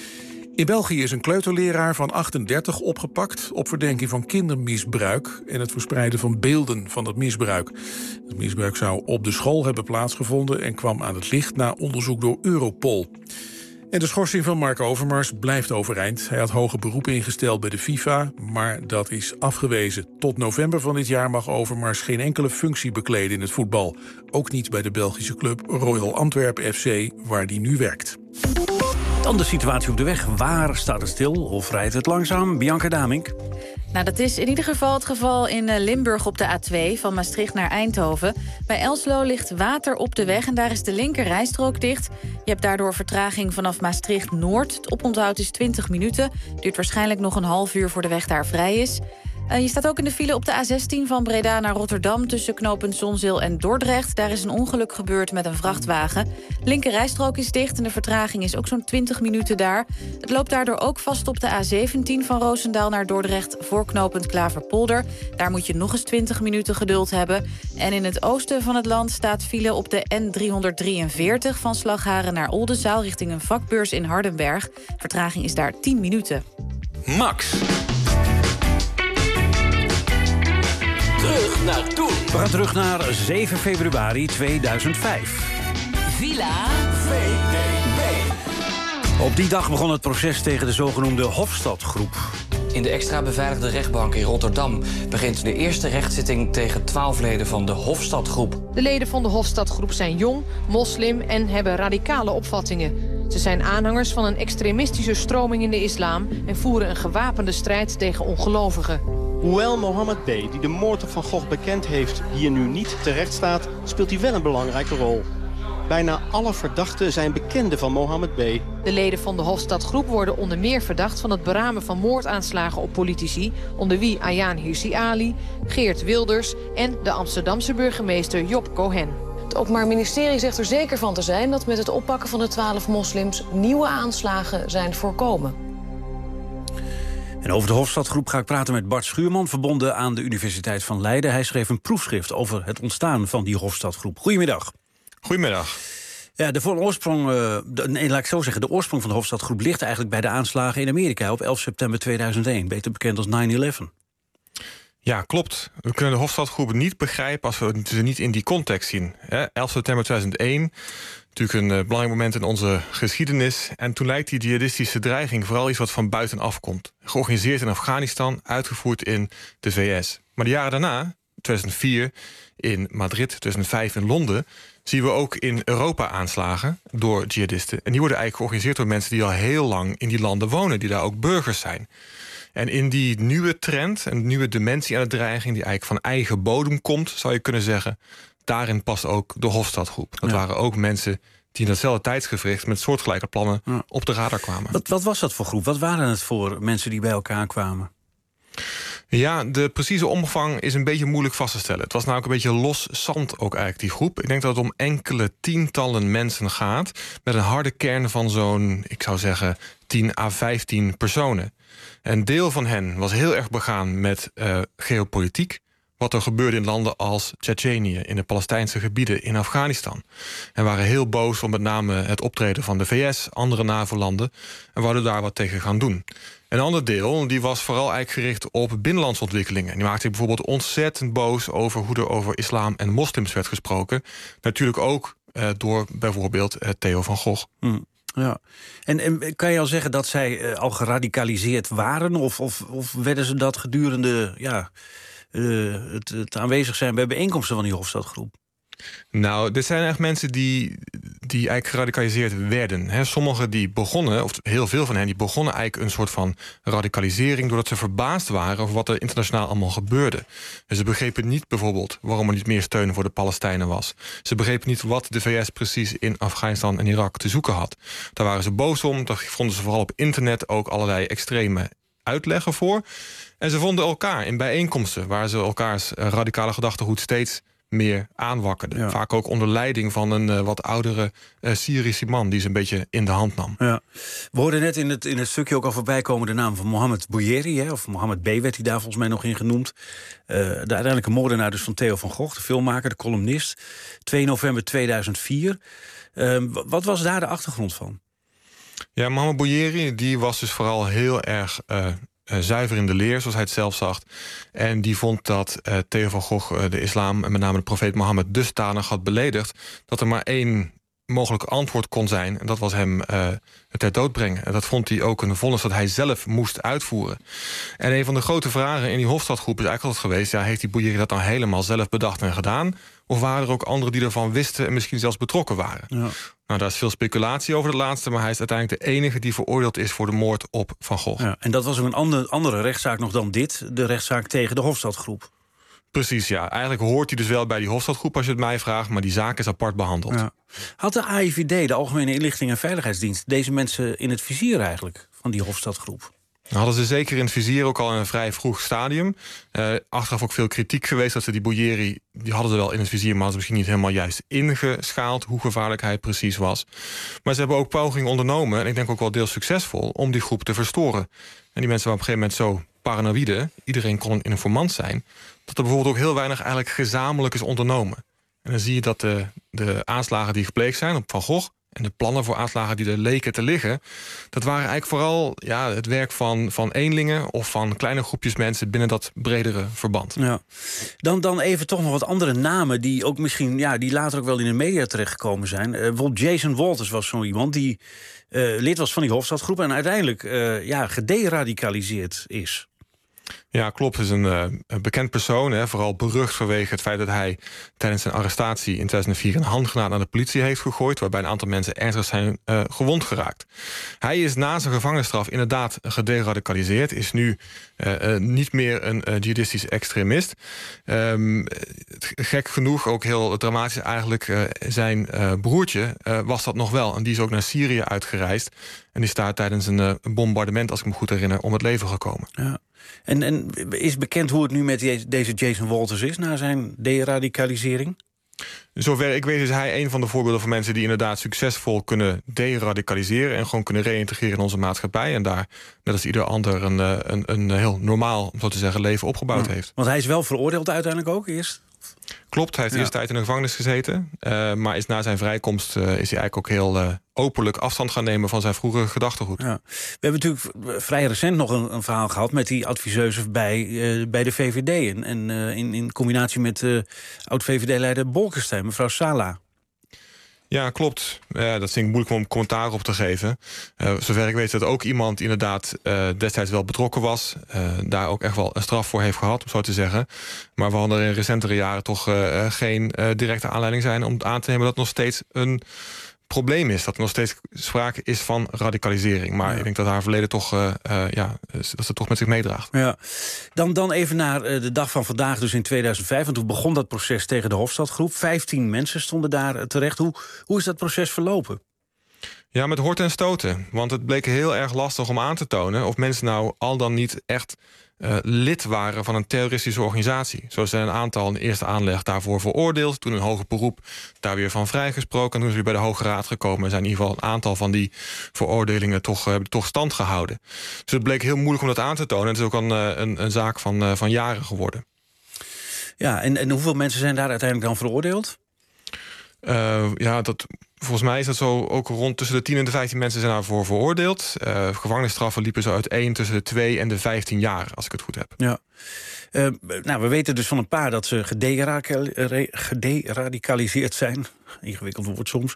In België is een kleuterleraar van 38 opgepakt op verdenking van kindermisbruik en het verspreiden van beelden van het misbruik. Het misbruik zou op de school hebben plaatsgevonden en kwam aan het licht na onderzoek door Europol. En de schorsing van Mark Overmars blijft overeind. Hij had hoger beroep ingesteld bij de FIFA, maar dat is afgewezen. Tot november van dit jaar mag Overmars geen enkele functie bekleden in het voetbal. Ook niet bij de Belgische club Royal Antwerp FC, waar hij nu werkt. Dan de situatie op de weg. Waar staat het stil of rijdt het langzaam? Bianca Damink. Nou, dat is in ieder geval het geval in Limburg op de A2... van Maastricht naar Eindhoven. Bij Elslo ligt water op de weg en daar is de linker rijstrook dicht. Je hebt daardoor vertraging vanaf Maastricht-Noord. Het oponthoud is 20 minuten. Duurt waarschijnlijk nog een half uur voor de weg daar vrij is. Je staat ook in de file op de A16 van Breda naar Rotterdam... tussen knooppunt Zonzeel en Dordrecht. Daar is een ongeluk gebeurd met een vrachtwagen. Linker rijstrook is dicht en de vertraging is ook zo'n 20 minuten daar. Het loopt daardoor ook vast op de A17 van Roosendaal naar Dordrecht... voor knooppunt Klaverpolder. Daar moet je nog eens 20 minuten geduld hebben. En in het oosten van het land staat file op de N343... van Slagharen naar Oldenzaal richting een vakbeurs in Hardenberg. Vertraging is daar 10 minuten. Max. Terug naar toen. We gaan terug naar 7 februari 2005. Villa VPB. Op die dag begon het proces tegen de zogenoemde Hofstadgroep. In de extra beveiligde rechtbank in Rotterdam begint de eerste rechtszitting tegen 12 leden van de Hofstadgroep. De leden van de Hofstadgroep zijn jong, moslim en hebben radicale opvattingen. Ze zijn aanhangers van een extremistische stroming in de islam en voeren een gewapende strijd tegen ongelovigen. Hoewel Mohammed B., die de moord op Van Gogh bekend heeft, hier nu niet terecht staat, speelt hij wel een belangrijke rol. Bijna alle verdachten zijn bekenden van Mohammed B. De leden van de Hofstadgroep worden onder meer verdacht van het beramen van moordaanslagen op politici, onder wie Ayaan Hirsi Ali, Geert Wilders en de Amsterdamse burgemeester Job Cohen. Het Openbaar Ministerie zegt er zeker van te zijn dat met het oppakken van de 12 moslims nieuwe aanslagen zijn voorkomen. En over de Hofstadgroep ga ik praten met Bart Schuurman, verbonden aan de Universiteit van Leiden. Hij schreef een proefschrift over het ontstaan van die Hofstadgroep. Goedemiddag. Goedemiddag. Ja, de oorsprong van de Hofstadgroep ligt eigenlijk bij de aanslagen in Amerika op 11 september 2001, beter bekend als 9/11. Ja, klopt. We kunnen de Hofstadgroep niet begrijpen als we ze niet in die context zien. 11 september 2001, natuurlijk een belangrijk moment in onze geschiedenis. En toen lijkt die jihadistische dreiging vooral iets wat van buitenaf komt. Georganiseerd in Afghanistan, uitgevoerd in de VS. Maar de jaren daarna 2004 in Madrid, 2005 in Londen, zien we ook in Europa aanslagen door jihadisten. En die worden eigenlijk georganiseerd door mensen die al heel lang in die landen wonen, die daar ook burgers zijn. En in die nieuwe trend, een nieuwe dimensie aan de dreiging, die eigenlijk van eigen bodem komt, zou je kunnen zeggen, daarin past ook de Hofstadgroep. Dat waren ook mensen die in datzelfde tijdsgevricht met soortgelijke plannen op de radar kwamen. Wat was dat voor groep? Wat waren het voor mensen die bij elkaar kwamen? Ja, de precieze omvang is een beetje moeilijk vast te stellen. Het was namelijk een beetje los zand ook eigenlijk, die groep. Ik denk dat het om enkele tientallen mensen gaat, met een harde kern van zo'n, ik zou zeggen, 10 à 15 personen. Een deel van hen was heel erg begaan met geopolitiek. Wat er gebeurde in landen als Tsjetsjenië, in de Palestijnse gebieden, in Afghanistan. En waren heel boos om met name het optreden van de VS, andere NAVO-landen, en wouden daar wat tegen gaan doen. Een ander deel die was vooral eigenlijk gericht op binnenlandse ontwikkelingen. Die maakte zich bijvoorbeeld ontzettend boos over hoe er over islam en moslims werd gesproken. Natuurlijk ook door bijvoorbeeld Theo van Gogh. Ja. En kan je al zeggen dat zij al geradicaliseerd waren? Of werden ze dat gedurende het aanwezig zijn bij bijeenkomsten van die Hofstadgroep? Nou, dit zijn echt mensen die eigenlijk geradicaliseerd werden. Sommigen die begonnen, of heel veel van hen, die begonnen eigenlijk een soort van radicalisering doordat ze verbaasd waren over wat er internationaal allemaal gebeurde. En ze begrepen niet bijvoorbeeld waarom er niet meer steun voor de Palestijnen was. Ze begrepen niet wat de VS precies in Afghanistan en Irak te zoeken had. Daar waren ze boos om, daar vonden ze vooral op internet ook allerlei extreme uitleggen voor. En ze vonden elkaar in bijeenkomsten waar ze elkaars radicale gedachtegoed steeds meer aanwakkerde. Ja. Vaak ook onder leiding van een wat oudere Syrische man die ze een beetje in de hand nam. Ja. We hoorden net in het stukje ook al voorbij komen de naam van Mohammed Bouyeri, of Mohammed B. werd hij daar volgens mij nog in genoemd. De uiteindelijke moordenaar dus van Theo van Gogh, de filmmaker, de columnist. 2 november 2004. Wat was daar de achtergrond van? Ja, Mohammed Bouyeri die was dus vooral heel erg zuiver in de leer, zoals hij het zelf zag. En die vond dat Theo van Gogh de islam en met name de profeet Mohammed dusdanig had beledigd dat er maar één mogelijk antwoord kon zijn. En dat was hem ter dood brengen. En dat vond hij ook een vonnis dat hij zelf moest uitvoeren. En een van de grote vragen in die Hofstadgroep is eigenlijk altijd geweest, ja, heeft die Bouyeri dat nou helemaal zelf bedacht en gedaan? Of waren er ook anderen die ervan wisten en misschien zelfs betrokken waren? Ja. Nou, daar is veel speculatie over het laatste, maar hij is uiteindelijk de enige die veroordeeld is voor de moord op Van Gogh. Ja, en dat was ook een andere rechtszaak nog dan dit, de rechtszaak tegen de Hofstadgroep. Precies, ja. Eigenlijk hoort hij dus wel bij die Hofstadgroep als je het mij vraagt, maar die zaak is apart behandeld. Ja. Had de AIVD, de Algemene Inlichting en Veiligheidsdienst, deze mensen in het vizier eigenlijk van die Hofstadgroep? Hadden ze zeker in het vizier, ook al in een vrij vroeg stadium. Achteraf ook veel kritiek geweest dat ze die Bouyeri, die hadden ze wel in het vizier, maar hadden ze misschien niet helemaal juist ingeschaald hoe gevaarlijk hij precies was. Maar ze hebben ook pogingen ondernomen, en ik denk ook wel deels succesvol, om die groep te verstoren. En die mensen waren op een gegeven moment zo paranoïde, iedereen kon een informant zijn, dat er bijvoorbeeld ook heel weinig eigenlijk gezamenlijk is ondernomen. En dan zie je dat de aanslagen die gepleegd zijn op Van Gogh en de plannen voor aanslagen die er leken te liggen, dat waren eigenlijk vooral het werk van eenlingen of van kleine groepjes mensen binnen dat bredere verband. Ja. Dan even toch nog wat andere namen die ook misschien, die later ook wel in de media terechtgekomen zijn. Bijvoorbeeld Jason Walters was zo iemand die lid was van die Hofstadgroep en uiteindelijk gederadicaliseerd is. Ja, klopt. Het is een bekend persoon. Vooral berucht vanwege het feit dat hij tijdens zijn arrestatie in 2004 een handgranaat naar de politie heeft gegooid, waarbij een aantal mensen ernstig zijn gewond geraakt. Hij is na zijn gevangenisstraf inderdaad gederadicaliseerd. Is nu niet meer een jihadistisch extremist. Gek genoeg, ook heel dramatisch eigenlijk, zijn broertje was dat nog wel. En die is ook naar Syrië uitgereisd. En die staat tijdens een bombardement, als ik me goed herinner, om het leven gekomen. Ja. En is bekend hoe het nu met deze Jason Walters is na zijn deradicalisering? Zover ik weet is hij een van de voorbeelden van mensen die inderdaad succesvol kunnen deradicaliseren en gewoon kunnen reïntegreren in onze maatschappij. En daar, net als ieder ander, een heel normaal, om zo te zeggen, leven opgebouwd heeft. Want hij is wel veroordeeld uiteindelijk ook eerst? Klopt, hij heeft eerst tijd in de gevangenis gezeten. Maar is na zijn vrijkomst is hij eigenlijk ook heel openlijk afstand gaan nemen van zijn vroegere gedachtegoed. Ja. We hebben natuurlijk vrij recent nog een verhaal gehad met die adviseuse bij de VVD. En in combinatie met oud-VVD-leider Bolkestein, mevrouw Sala. Ja, klopt. Dat vind ik moeilijk om commentaar op te geven. Zover ik weet dat ook iemand inderdaad destijds wel betrokken was. Daar ook echt wel een straf voor heeft gehad, om zo te zeggen. Maar we hadden er in recentere jaren toch geen directe aanleiding zijn om aan te nemen dat het nog steeds een probleem is. Dat er nog steeds sprake is van radicalisering. Maar ik denk dat haar verleden toch, dat ze toch met zich meedraagt. Ja. Dan even naar de dag van vandaag, dus in 2005. Want toen begon dat proces tegen de Hofstadgroep. 15 mensen stonden daar terecht. Hoe is dat proces verlopen? Ja, met horten en stoten. Want het bleek heel erg lastig om aan te tonen of mensen nou al dan niet echt lid waren van een terroristische organisatie. Zo zijn een aantal in de eerste aanleg daarvoor veroordeeld. Toen een hoger beroep daar weer van vrijgesproken. En toen is weer bij de Hoge Raad gekomen. Er zijn in ieder geval een aantal van die veroordelingen toch stand gehouden. Dus het bleek heel moeilijk om dat aan te tonen. Het is ook een zaak van jaren geworden. Ja, en hoeveel mensen zijn daar uiteindelijk dan veroordeeld? Volgens mij is dat zo ook rond tussen de 10 en de 15 mensen zijn daarvoor veroordeeld. Gevangenisstraffen liepen zo uiteen tussen de 2 en de 15 jaar, als ik het goed heb. Ja. We weten dus van een paar dat ze gederadicaliseerd zijn. Ingewikkeld woord soms.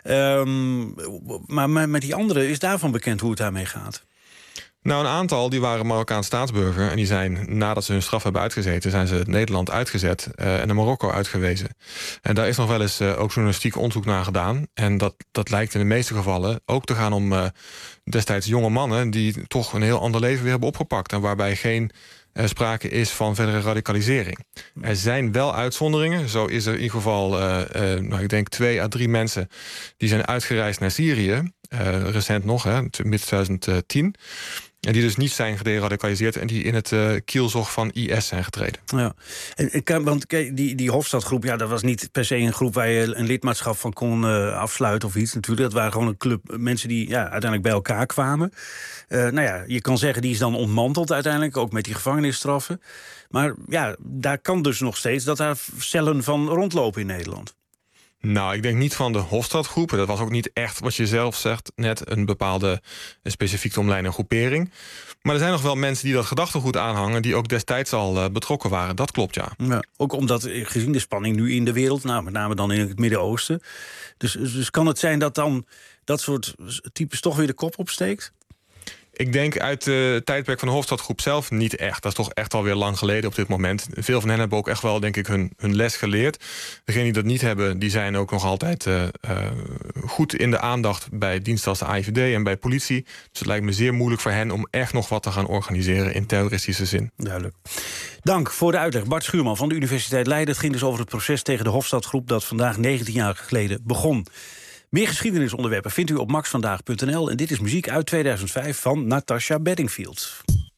Maar met die anderen, is daarvan bekend hoe het daarmee gaat? Nou, een aantal die waren Marokkaans staatsburger. En die zijn, nadat ze hun straf hebben uitgezeten, zijn ze Nederland uitgezet en naar Marokko uitgewezen. En daar is nog wel eens ook journalistiek onderzoek naar gedaan. En dat lijkt in de meeste gevallen ook te gaan om destijds jonge mannen die toch een heel ander leven weer hebben opgepakt. En waarbij geen sprake is van verdere radicalisering. Er zijn wel uitzonderingen. Zo is er in ieder geval, ik denk 2 à 3 mensen die zijn uitgereisd naar Syrië. Recent nog, mid 2010. En die dus niet zijn gederadicaliseerd en die in het kielzog van IS zijn getreden. Ja. Want die Hofstadgroep, dat was niet per se een groep waar je een lidmaatschap van kon afsluiten of iets. Natuurlijk, dat waren gewoon een club mensen die uiteindelijk bij elkaar kwamen. Je kan zeggen, die is dan ontmanteld uiteindelijk, ook met die gevangenisstraffen. Maar daar kan dus nog steeds dat daar cellen van rondlopen in Nederland. Nou, ik denk niet van de Hofstadgroep. Dat was ook niet echt, wat je zelf zegt, net een bepaalde specifiek te omlijnen groepering. Maar er zijn nog wel mensen die dat gedachtegoed aanhangen, die ook destijds al betrokken waren. Dat klopt, ja. Ook omdat, gezien de spanning nu in de wereld, met name dan in het Midden-Oosten. Dus kan het zijn dat dan dat soort types toch weer de kop opsteekt? Ik denk uit het tijdperk van de Hofstadgroep zelf niet echt. Dat is toch echt alweer lang geleden op dit moment. Veel van hen hebben ook echt wel, denk ik, hun les geleerd. Degenen die dat niet hebben, die zijn ook nog altijd goed in de aandacht bij diensten als de AIVD en bij politie. Dus het lijkt me zeer moeilijk voor hen om echt nog wat te gaan organiseren in terroristische zin. Duidelijk. Dank voor de uitleg. Bart Schuurman van de Universiteit Leiden. Het ging dus over het proces tegen de Hofstadgroep dat vandaag 19 jaar geleden begon. Meer geschiedenisonderwerpen vindt u op maxvandaag.nl. En dit is muziek uit 2005 van Natasha Bedingfield.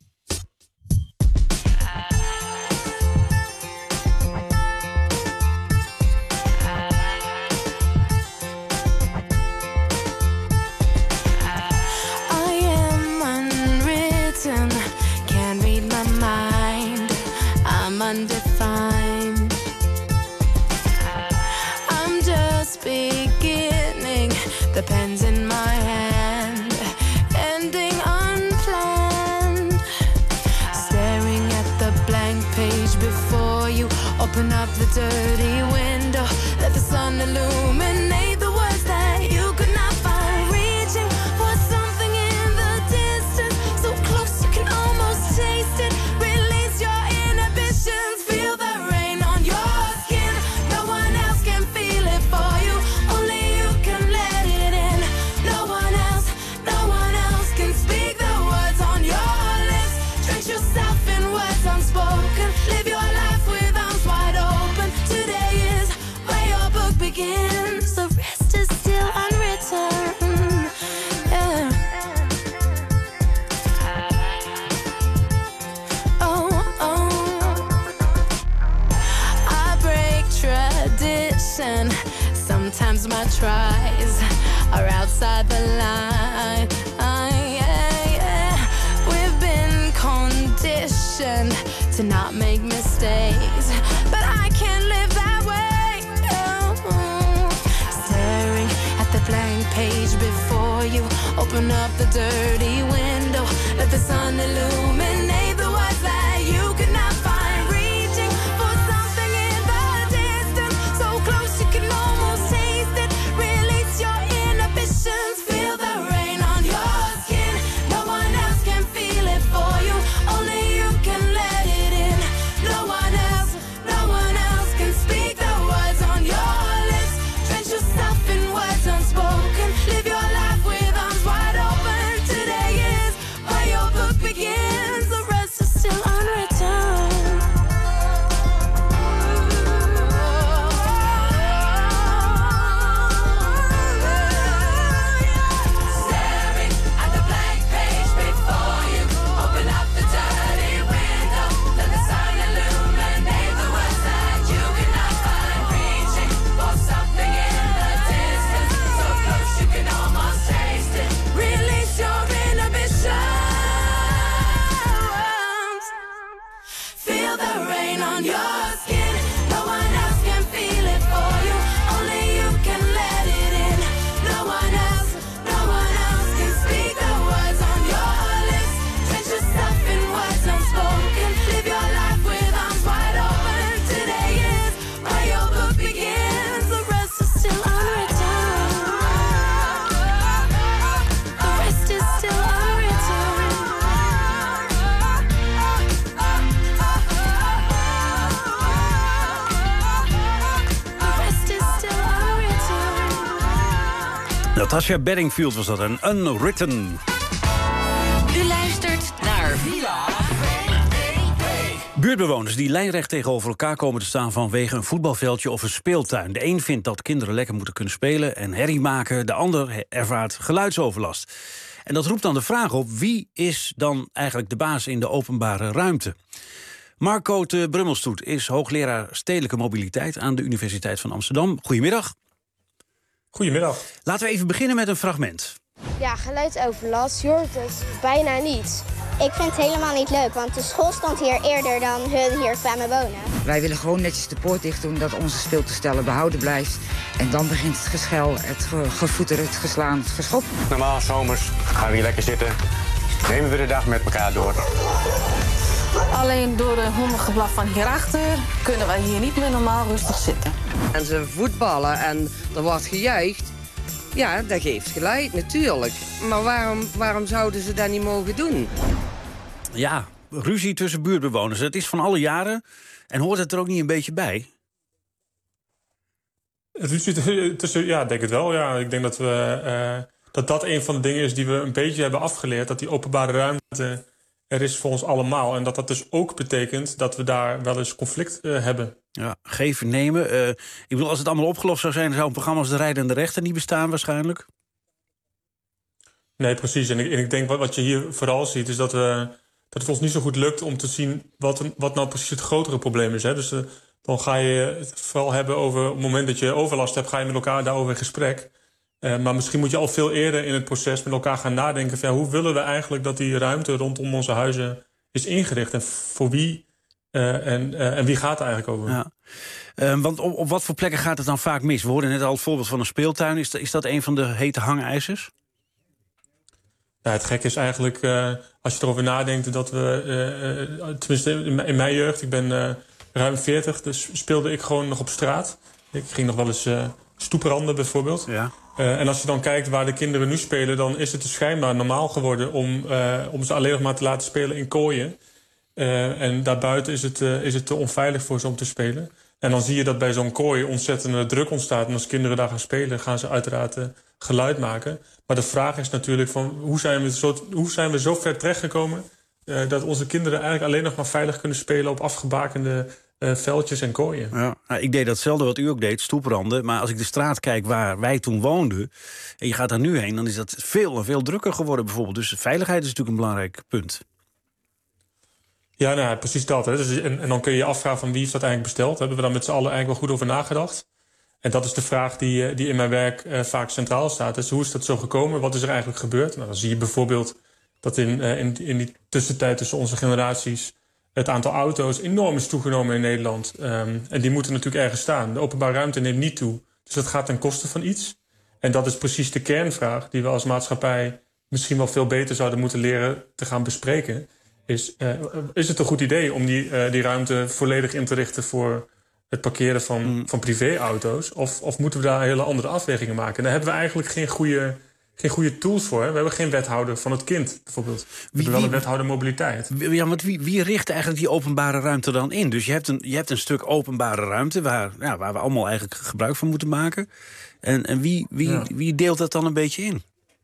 I am unwritten, can't read my mind, I'm undefined. I'm just beginning, the pen's in my hand, ending unplanned. Staring at the blank page before you, open up the dirty window, let the sun illuminate the words that you could not find. Reaching for something in the distance, so close you can almost taste it. Release your inhibitions, feel the rain on your skin. No one else can feel it for you, only you can let it in. No one else can speak the words on your lips. Drench yourself in words unspoken, live your life with arms wide open. Today is where your book begins, the rest is still unwritten. Yeah. I break tradition. Sometimes my tries are outside the line. We've been conditioned to not make mistakes, but I can't live that way. Staring at the blank page before you, open up the dirty window, let the sun illuminate the words that you could not find. Reaching for something in the distance, so close you can almost taste it. Really Natasha Bedingfield was dat, een Unwritten. U luistert naar Villa VVV. Buurtbewoners die lijnrecht tegenover elkaar komen te staan vanwege een voetbalveldje of een speeltuin. De een vindt dat kinderen lekker moeten kunnen spelen en herrie maken. De ander ervaart geluidsoverlast. En dat roept dan de vraag op, wie is dan eigenlijk de baas in de openbare ruimte? Marco de Brummelstoet is hoogleraar stedelijke mobiliteit aan de Universiteit van Amsterdam. Goedemiddag. Goedemiddag. Laten we even beginnen met een fragment. Ja, geluidsoverlast, je hoort het bijna niet. Ik vind het helemaal niet leuk, want de school stond hier eerder dan hun hier kwamen wonen. Wij willen gewoon netjes de poort dicht doen, dat onze speeltoestellen behouden blijft. En dan begint het geschel, het gevoeter, het geslaan, het geschop. Normaal zomers gaan we hier lekker zitten, nemen we de dag met elkaar door. Alleen door de hondengeblaf van hierachter kunnen wij hier niet meer normaal rustig zitten. En ze voetballen en er wordt gejuicht. Ja, dat geeft gelijk, natuurlijk. Maar waarom zouden ze dat niet mogen doen? Ja, ruzie tussen buurtbewoners. Het is van alle jaren. En hoort het er ook niet een beetje bij? Ruzie tussen, ja, ik denk het wel. Ja. Ik denk dat dat een van de dingen is die we een beetje hebben afgeleerd. Dat die openbare ruimte er is voor ons allemaal. En dat dus ook betekent dat we daar wel eens conflict hebben. Ja, geven, nemen. Ik bedoel, als het allemaal opgelost zou zijn, dan zou een programma als De Rijdende Rechter niet bestaan waarschijnlijk. Nee, precies. En ik denk wat je hier vooral ziet, is dat het ons niet zo goed lukt om te zien wat nou precies het grotere probleem is. Hè? Dus dan ga je het vooral hebben over, op het moment dat je overlast hebt, ga je met elkaar daarover in gesprek. Maar misschien moet je al veel eerder in het proces met elkaar gaan nadenken van, ja, hoe willen we eigenlijk dat die ruimte rondom onze huizen is ingericht en voor wie en wie gaat er eigenlijk over? Ja. Want op wat voor plekken gaat het dan vaak mis? We hoorden net al het voorbeeld van een speeltuin. Is dat een van de hete hangijzers? Ja, het gekke is eigenlijk, als je erover nadenkt, dat we, tenminste in mijn jeugd, ik ben ruim 40, dus speelde ik gewoon nog op straat. Ik ging nog wel eens stoepranden bijvoorbeeld. Ja. En als je dan kijkt waar de kinderen nu spelen, dan is het dus schijnbaar normaal geworden om ze alleen nog maar te laten spelen in kooien. En daarbuiten is het te onveilig voor ze om te spelen. En dan zie je dat bij zo'n kooi ontzettende druk ontstaat. En als kinderen daar gaan spelen, gaan ze uiteraard geluid maken. Maar de vraag is natuurlijk van hoe zijn we zo ver terechtgekomen dat onze kinderen eigenlijk alleen nog maar veilig kunnen spelen op afgebakende veldjes en kooien. Ja, nou, ik deed datzelfde wat u ook deed, stoepranden. Maar als ik de straat kijk waar wij toen woonden en je gaat daar nu heen, dan is dat veel en veel drukker geworden bijvoorbeeld. Dus veiligheid is natuurlijk een belangrijk punt. Ja, nou, precies dat. Hè. Dus, en dan kun je je afvragen van wie heeft dat eigenlijk besteld. Hebben we daar met z'n allen eigenlijk wel goed over nagedacht? En dat is de vraag die in mijn werk vaak centraal staat. Dus hoe is dat zo gekomen? Wat is er eigenlijk gebeurd? Nou, dan zie je bijvoorbeeld dat in die tussentijd tussen onze generaties het aantal auto's enorm is toegenomen in Nederland. En die moeten natuurlijk ergens staan. De openbare ruimte neemt niet toe. Dus dat gaat ten koste van iets. En dat is precies de kernvraag die we als maatschappij misschien wel veel beter zouden moeten leren te gaan bespreken. Is het een goed idee om die ruimte volledig in te richten voor het parkeren van privéauto's? Of moeten we daar hele andere afwegingen maken? En daar hebben we eigenlijk geen goede tools voor. Hè? We hebben geen wethouder van het kind, bijvoorbeeld. We hebben wel een wethouder mobiliteit. Ja, want wie richt eigenlijk die openbare ruimte dan in? Dus je hebt een stuk openbare ruimte waar we allemaal eigenlijk gebruik van moeten maken. En wie deelt dat dan een beetje in?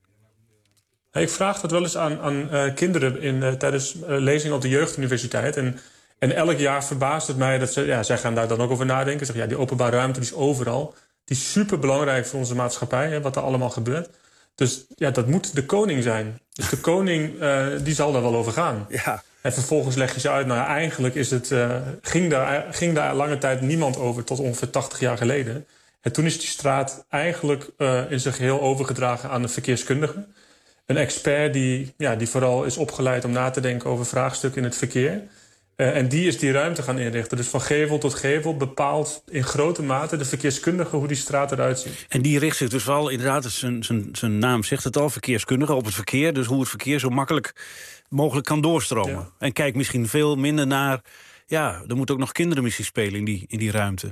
Ik vraag dat wel eens aan kinderen tijdens lezingen op de jeugduniversiteit. En elk jaar verbaast het mij dat zij gaan daar dan ook over nadenken. Zeggen, die openbare ruimte die is overal. Die is superbelangrijk voor onze maatschappij, hè, wat er allemaal gebeurt. Dus ja, dat moet de koning zijn. Dus de koning die zal daar wel over gaan. Ja. En vervolgens leg je ze uit, nou ja, eigenlijk is ging daar lange tijd niemand over tot ongeveer 80 jaar geleden. En toen is die straat eigenlijk in zijn geheel overgedragen aan de verkeerskundige. Een expert die vooral is opgeleid om na te denken over vraagstukken in het verkeer. En die is die ruimte gaan inrichten. Dus van gevel tot gevel bepaalt in grote mate de verkeerskundige hoe die straat eruit ziet. En die richt zich dus wel, inderdaad, zijn naam zegt het al, verkeerskundige op het verkeer. Dus hoe het verkeer zo makkelijk mogelijk kan doorstromen. Ja. En kijkt misschien veel minder naar, er moeten ook nog kinderen misschien spelen in die ruimte.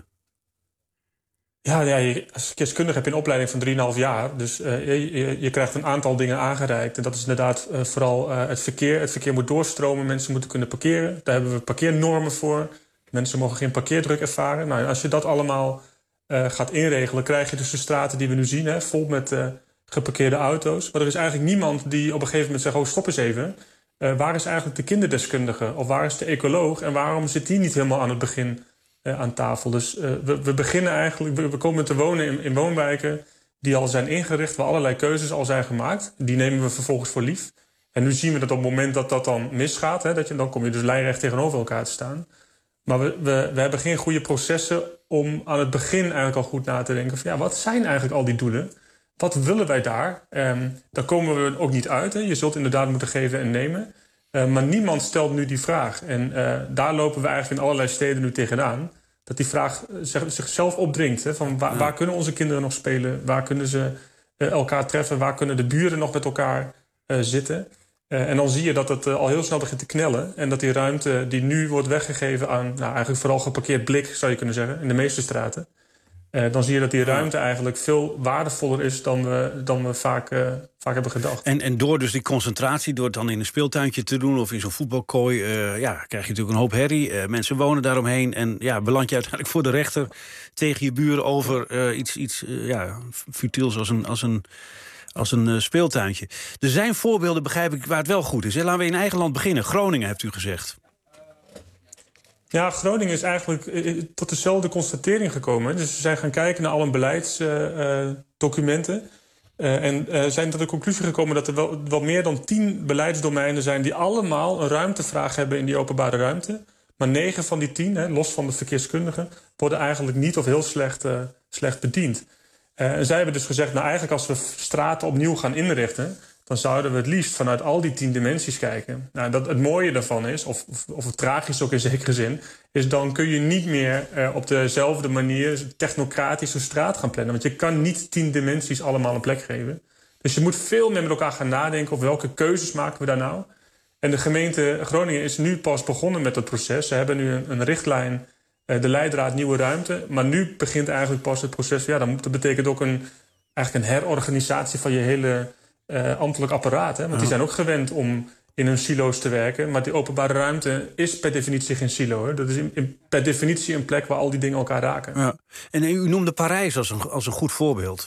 Ja, als verkeerskundige heb je een opleiding van 3,5 jaar. Dus je krijgt een aantal dingen aangereikt. En dat is inderdaad vooral het verkeer. Het verkeer moet doorstromen, mensen moeten kunnen parkeren. Daar hebben we parkeernormen voor. Mensen mogen geen parkeerdruk ervaren. Nou, als je dat allemaal gaat inregelen, krijg je dus de straten die we nu zien, vol met geparkeerde auto's. Maar er is eigenlijk niemand die op een gegeven moment zegt... stop eens even. Waar is eigenlijk de kinderdeskundige? Of waar is de ecoloog? En waarom zit die niet helemaal aan het begin aan tafel? Dus we beginnen eigenlijk... We komen te wonen in woonwijken die al zijn ingericht... waar allerlei keuzes al zijn gemaakt. Die nemen we vervolgens voor lief. En nu zien we dat op het moment dat dat dan misgaat... dan kom je dus lijnrecht tegenover elkaar te staan. Maar we hebben geen goede processen om aan het begin eigenlijk al goed na te denken... van wat zijn eigenlijk al die doelen? Wat willen wij daar? Daar komen we ook niet uit. Hè? Je zult inderdaad moeten geven en nemen. Maar niemand stelt nu die vraag. En daar lopen we eigenlijk in allerlei steden nu tegenaan. Dat die vraag zichzelf opdringt. Hè? Van waar kunnen onze kinderen nog spelen? Waar kunnen ze elkaar treffen? Waar kunnen de buren nog met elkaar zitten? En dan zie je dat het al heel snel begint te knellen. En dat die ruimte die nu wordt weggegeven aan... eigenlijk vooral geparkeerd blik, zou je kunnen zeggen... in de meeste straten... dan zie je dat die ruimte eigenlijk veel waardevoller is... dan we vaak hebben gedacht. En door dus die concentratie, door het dan in een speeltuintje te doen... of in zo'n voetbalkooi, krijg je natuurlijk een hoop herrie. Mensen wonen daaromheen en beland je uiteindelijk voor de rechter... tegen je buren over iets futiels als een speeltuintje. Er zijn voorbeelden, begrijp ik, waar het wel goed is. Laten we in eigen land beginnen. Groningen, hebt u gezegd. Ja, Groningen is eigenlijk tot dezelfde constatering gekomen. Dus ze zijn gaan kijken naar alle beleidsdocumenten. En zijn tot de conclusie gekomen dat er wel meer dan 10 beleidsdomeinen zijn... die allemaal een ruimtevraag hebben in die openbare ruimte. Maar 9 van die 10, los van de verkeerskundigen... worden eigenlijk niet of heel slecht bediend. En zij hebben dus gezegd, eigenlijk als we straten opnieuw gaan inrichten... dan zouden we het liefst vanuit al die 10 dimensies kijken. Nou, het mooie daarvan is, of het tragisch ook in zekere zin... is dan kun je niet meer op dezelfde manier technocratisch een straat gaan plannen. Want je kan niet 10 dimensies allemaal een plek geven. Dus je moet veel meer met elkaar gaan nadenken... over welke keuzes maken we daar nou. En de gemeente Groningen is nu pas begonnen met dat proces. Ze hebben nu een richtlijn, de leidraad Nieuwe Ruimte. Maar nu begint eigenlijk pas het proces... dat betekent ook eigenlijk een herorganisatie van je hele... ambtelijk apparaat. Hè? Want die zijn ook gewend om in hun silo's te werken. Maar die openbare ruimte is per definitie geen silo. Hè? Dat is per definitie een plek waar al die dingen elkaar raken. Ja. En u noemde Parijs als een goed voorbeeld.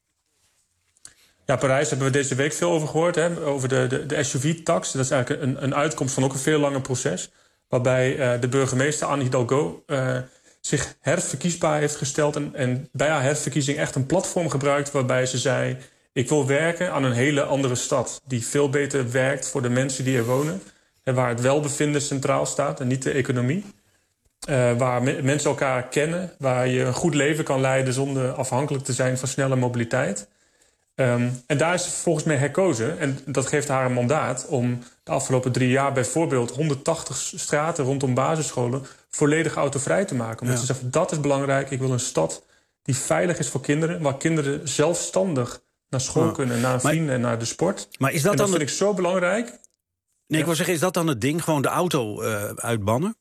Ja, Parijs hebben we deze week veel over gehoord. Hè? Over de SUV-tax. Dat is eigenlijk een uitkomst van ook een veel langer proces. Waarbij de burgemeester Anne Hidalgo... zich herverkiesbaar heeft gesteld. En bij haar herverkiezing echt een platform gebruikt... waarbij ze zei... Ik wil werken aan een hele andere stad... die veel beter werkt voor de mensen die er wonen... en waar het welbevinden centraal staat en niet de economie. Waar mensen elkaar kennen... waar je een goed leven kan leiden... zonder afhankelijk te zijn van snelle mobiliteit. En daar is ze volgens mij herkozen. En dat geeft haar een mandaat om de afgelopen 3 jaar... bijvoorbeeld 180 straten rondom basisscholen... volledig autovrij te maken. Omdat ze zegt, dat is belangrijk. Ik wil een stad die veilig is voor kinderen... waar kinderen zelfstandig... naar school kunnen, naar vrienden en naar de sport. Maar is dat vind ik zo belangrijk. Nee, ik wil zeggen, is dat dan het ding? Gewoon de auto uitbannen?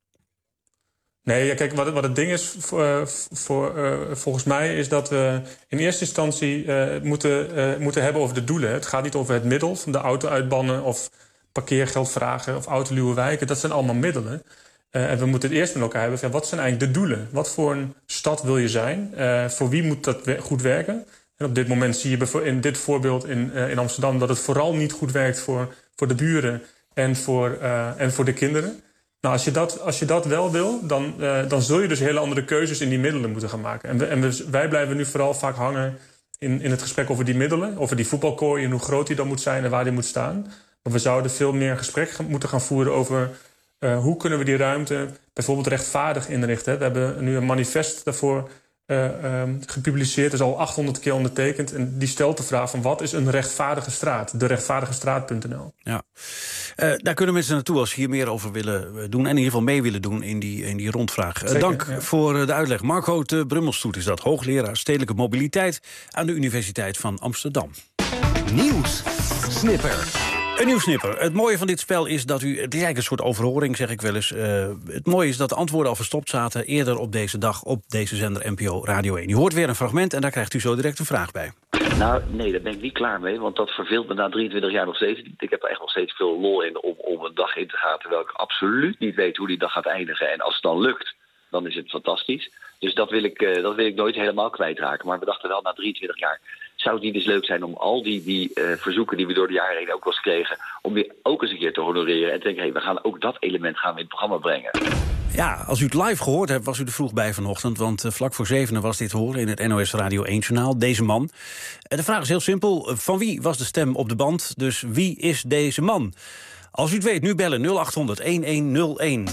Nee, kijk, wat het ding is volgens mij... is dat we in eerste instantie moeten hebben over de doelen. Het gaat niet over het middel van de auto uitbannen... of parkeergeld vragen of autoluwe wijken. Dat zijn allemaal middelen. En we moeten het eerst met elkaar hebben. Van, wat zijn eigenlijk de doelen? Wat voor een stad wil je zijn? Voor wie moet dat goed werken? En op dit moment zie je in dit voorbeeld in Amsterdam... dat het vooral niet goed werkt voor de buren en voor de kinderen. Nou, als je dat wel wil, dan zul je dus hele andere keuzes in die middelen moeten gaan maken. En wij blijven nu vooral vaak hangen in het gesprek over die middelen. Over die voetbalkooi en hoe groot die dan moet zijn en waar die moet staan. Maar we zouden veel meer gesprek moeten gaan voeren over... hoe kunnen we die ruimte bijvoorbeeld rechtvaardig inrichten. Hè? We hebben nu een manifest daarvoor... gepubliceerd, is al 800 keer ondertekend. En die stelt de vraag van wat is een rechtvaardige straat? Derechtvaardigestraat.nl. Ja. Daar kunnen mensen naartoe als ze hier meer over willen doen... en in ieder geval mee willen doen in die rondvraag. Zeker, dank voor de uitleg. Marco de Brummelstoet is dat, hoogleraar stedelijke mobiliteit... aan de Universiteit van Amsterdam. Nieuws. Snipper. Een nieuw snipper. Het mooie van dit spel is dat het is eigenlijk een soort overhoring, zeg ik wel eens. Het mooie is dat de antwoorden al verstopt zaten eerder op deze dag op deze zender NPO Radio 1. U hoort weer een fragment en daar krijgt u zo direct een vraag bij. Nou, nee, daar ben ik niet klaar mee, want dat verveelt me na 23 jaar nog steeds. Ik heb er echt nog steeds veel lol in om een dag in te gaan, terwijl ik absoluut niet weet hoe die dag gaat eindigen. En als het dan lukt, dan is het fantastisch. Dus dat wil ik nooit helemaal kwijtraken. Maar we dachten wel na 23 jaar, zou het niet eens leuk zijn om al die verzoeken die we door de jaren heen ook wel eens kregen, om die ook eens een keer te honoreren en te denken, we gaan ook dat element gaan we in het programma brengen. Ja, als u het live gehoord hebt, was u er vroeg bij vanochtend, want vlak voor 7 was dit te horen in het NOS Radio 1-journaal. Deze man. De vraag is heel simpel. Van wie was de stem op de band? Dus wie is deze man? Als u het weet, nu bellen 0800 1101.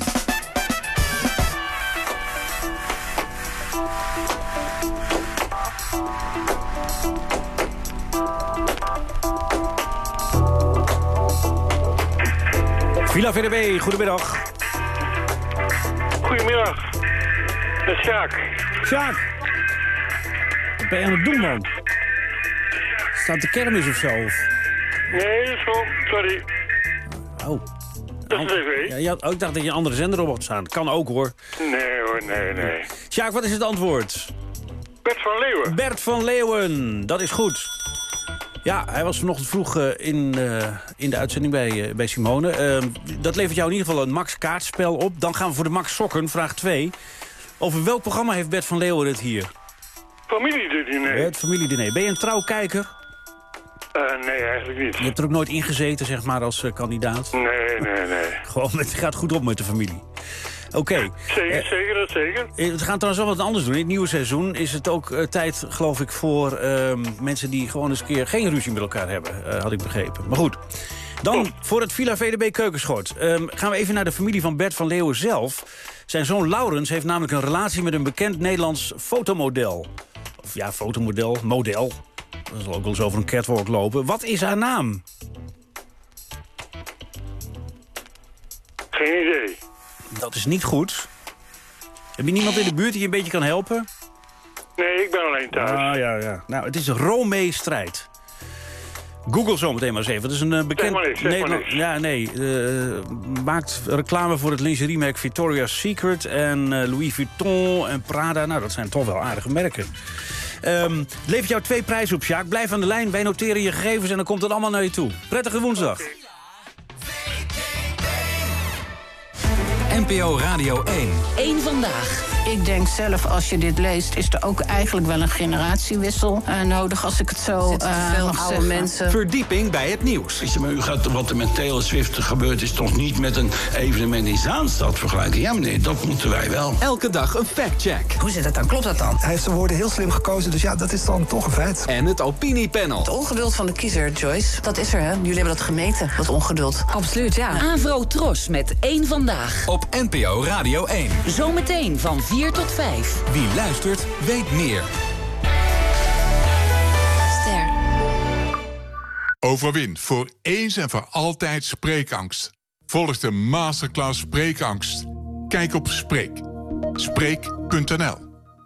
Villa VDB, goedemiddag. Goedemiddag. Dat is Sjaak. Sjaak. Wat ben je aan het doen, man? Staat de kermis of zo? Of? Nee, dat is wel. Sorry. Oh. Dat is tv. Ja, ik dacht dat je een andere zender op had staan. Kan ook, hoor. Nee, hoor, nee. Sjaak, wat is het antwoord? Bert van Leeuwen. Bert van Leeuwen, dat is goed. Ja, hij was vanochtend vroeg in de uitzending bij Simone. Dat levert jou in ieder geval een Max kaartspel op. Dan gaan we voor de Max Sokken, vraag 2. Over welk programma heeft Bert van Leeuwen het hier? Familiediner. Het familiediner. Ben je een trouw kijker? Nee, eigenlijk niet. Je hebt er ook nooit ingezeten, zeg maar, als kandidaat? Nee. Gewoon, het gaat goed op met de familie. Oké. Zeker. We gaan trouwens wel wat anders doen. In het nieuwe seizoen is het ook tijd, geloof ik, voor mensen die gewoon eens een keer geen ruzie met elkaar hebben. Had ik begrepen. Maar goed. Dan voor het Villa VDB Keukenschot. Gaan we even naar de familie van Bert van Leeuwen zelf. Zijn zoon Laurens heeft namelijk een relatie met een bekend Nederlands fotomodel. Of ja, model. Dat zal ook wel eens over een catwalk lopen. Wat is haar naam? Geen idee. Dat is niet goed. Heb je niemand in de buurt die je een beetje kan helpen? Nee, ik ben alleen thuis. Ah, ja. Nou, het is Romee Strijd. Google zo meteen maar eens even. Dat is een bekend... Zeg maar niks. Ja, nee. Maakt reclame voor het lingeriemerk Victoria's Secret en Louis Vuitton en Prada. Nou, dat zijn toch wel aardige merken. Levert jou 2 prijzen op, Sjaak. Blijf aan de lijn, wij noteren je gegevens en dan komt het allemaal naar je toe. Prettige woensdag. NPO Radio 1. Eén vandaag. Ik denk zelf, als je dit leest, is er ook eigenlijk wel een generatiewissel nodig, als ik het zo mag zeggen. Mensen. Verdieping bij het nieuws. U gaat wat er met Taylor Swift gebeurd is toch niet met een evenement in Zaanstad vergelijken? Ja meneer, dat moeten wij wel. Elke dag een factcheck. Hoe zit dat dan? Klopt dat dan? Hij heeft zijn woorden heel slim gekozen, dus ja, dat is dan toch een feit. En het opiniepanel. Het ongeduld van de kiezer, Joyce, dat is er, hè? Jullie hebben dat gemeten, dat ongeduld. Absoluut, ja. Avro Tros met Eén vandaag. Op NPO Radio 1. Zometeen van 4 tot 5. Wie luistert, weet meer. Ster. Overwin voor eens en voor altijd spreekangst. Volg de masterclass Spreekangst. Kijk op Spreek. Spreek.nl.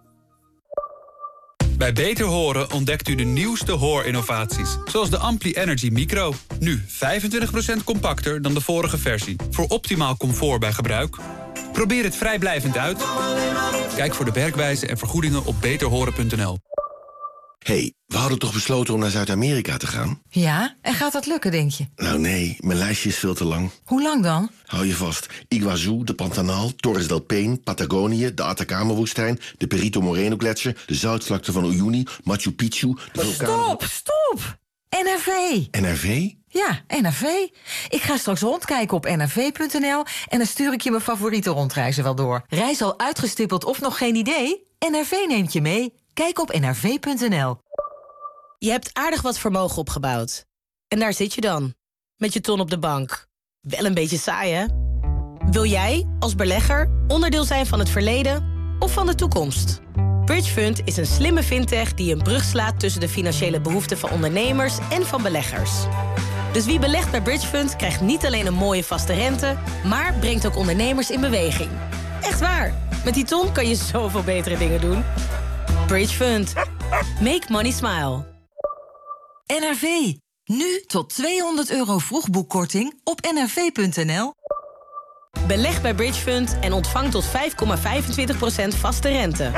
Bij Beter Horen ontdekt u de nieuwste hoorinnovaties. Zoals de Ampli Energy Micro. Nu 25% compacter dan de vorige versie. Voor optimaal comfort bij gebruik. Probeer het vrijblijvend uit. Kijk voor de werkwijze en vergoedingen op beterhoren.nl. Hé, we hadden toch besloten om naar Zuid-Amerika te gaan? Ja, en gaat dat lukken, denk je? Nou nee, mijn lijstje is veel te lang. Hoe lang dan? Hou je vast. Iguazú, de Pantanal, Torres del Paine, Patagonië, de Atacama-woestijn, de Perito Moreno-gletsjer, de zoutvlakte van Uyuni, Machu Picchu, de vulkaan... Stop! NRV. NRV? Ja, NRV. Ik ga straks rondkijken op nrv.nl en dan stuur ik je mijn favoriete rondreizen wel door. Reis al uitgestippeld of nog geen idee? NRV neemt je mee. Kijk op nrv.nl. Je hebt aardig wat vermogen opgebouwd. En daar zit je dan, met je ton op de bank. Wel een beetje saai, hè? Wil jij, als belegger, onderdeel zijn van het verleden of van de toekomst? Bridgefund is een slimme fintech die een brug slaat tussen de financiële behoeften van ondernemers en van beleggers. Dus wie belegt bij Bridgefund krijgt niet alleen een mooie vaste rente, maar brengt ook ondernemers in beweging. Echt waar, met die ton kan je zoveel betere dingen doen. Bridgefund. Make money smile. NRV. Nu tot €200 vroegboekkorting op nrv.nl. Beleg bij Bridgefund en ontvang tot 5,25% vaste rente.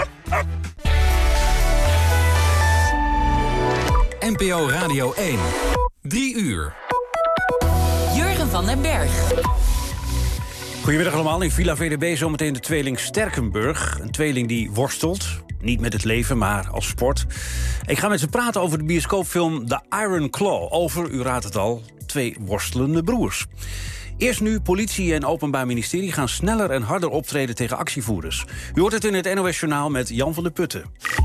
NPO Radio 1. 3 uur. Jurgen van den Berg. Goedemiddag allemaal. In Villa VDB zometeen de tweeling Sterkenburg. Een tweeling die worstelt. Niet met het leven, maar als sport. Ik ga met ze praten over de bioscoopfilm The Iron Claw. Over, u raadt het al, 2 worstelende broers. Eerst nu, politie en Openbaar Ministerie gaan sneller en harder optreden tegen actievoerders. U hoort het in het NOS-journaal met Jan van der Putten.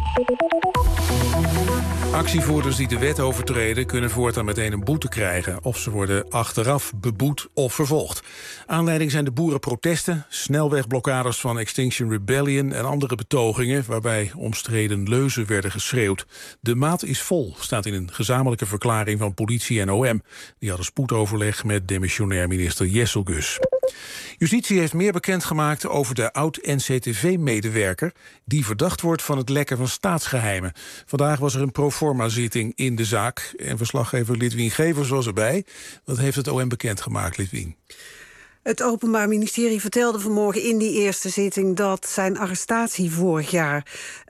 Actievoerders die de wet overtreden kunnen voortaan meteen een boete krijgen. Of ze worden achteraf beboet of vervolgd. Aanleiding zijn de boerenprotesten, snelwegblokkades van Extinction Rebellion en andere betogingen waarbij omstreden leuzen werden geschreeuwd. De maat is vol, staat in een gezamenlijke verklaring van politie en OM. Die hadden spoedoverleg met demissionair minister Jesselgus. Justitie heeft meer bekendgemaakt over de oud-NCTV-medewerker die verdacht wordt van het lekken van staatsgeheimen. Vandaag was er een proforma-zitting in de zaak en verslaggever Lidwien Gevers was erbij. Wat heeft het OM bekendgemaakt, Lidwien? Het Openbaar Ministerie vertelde vanmorgen in die eerste zitting dat zijn arrestatie vorig jaar,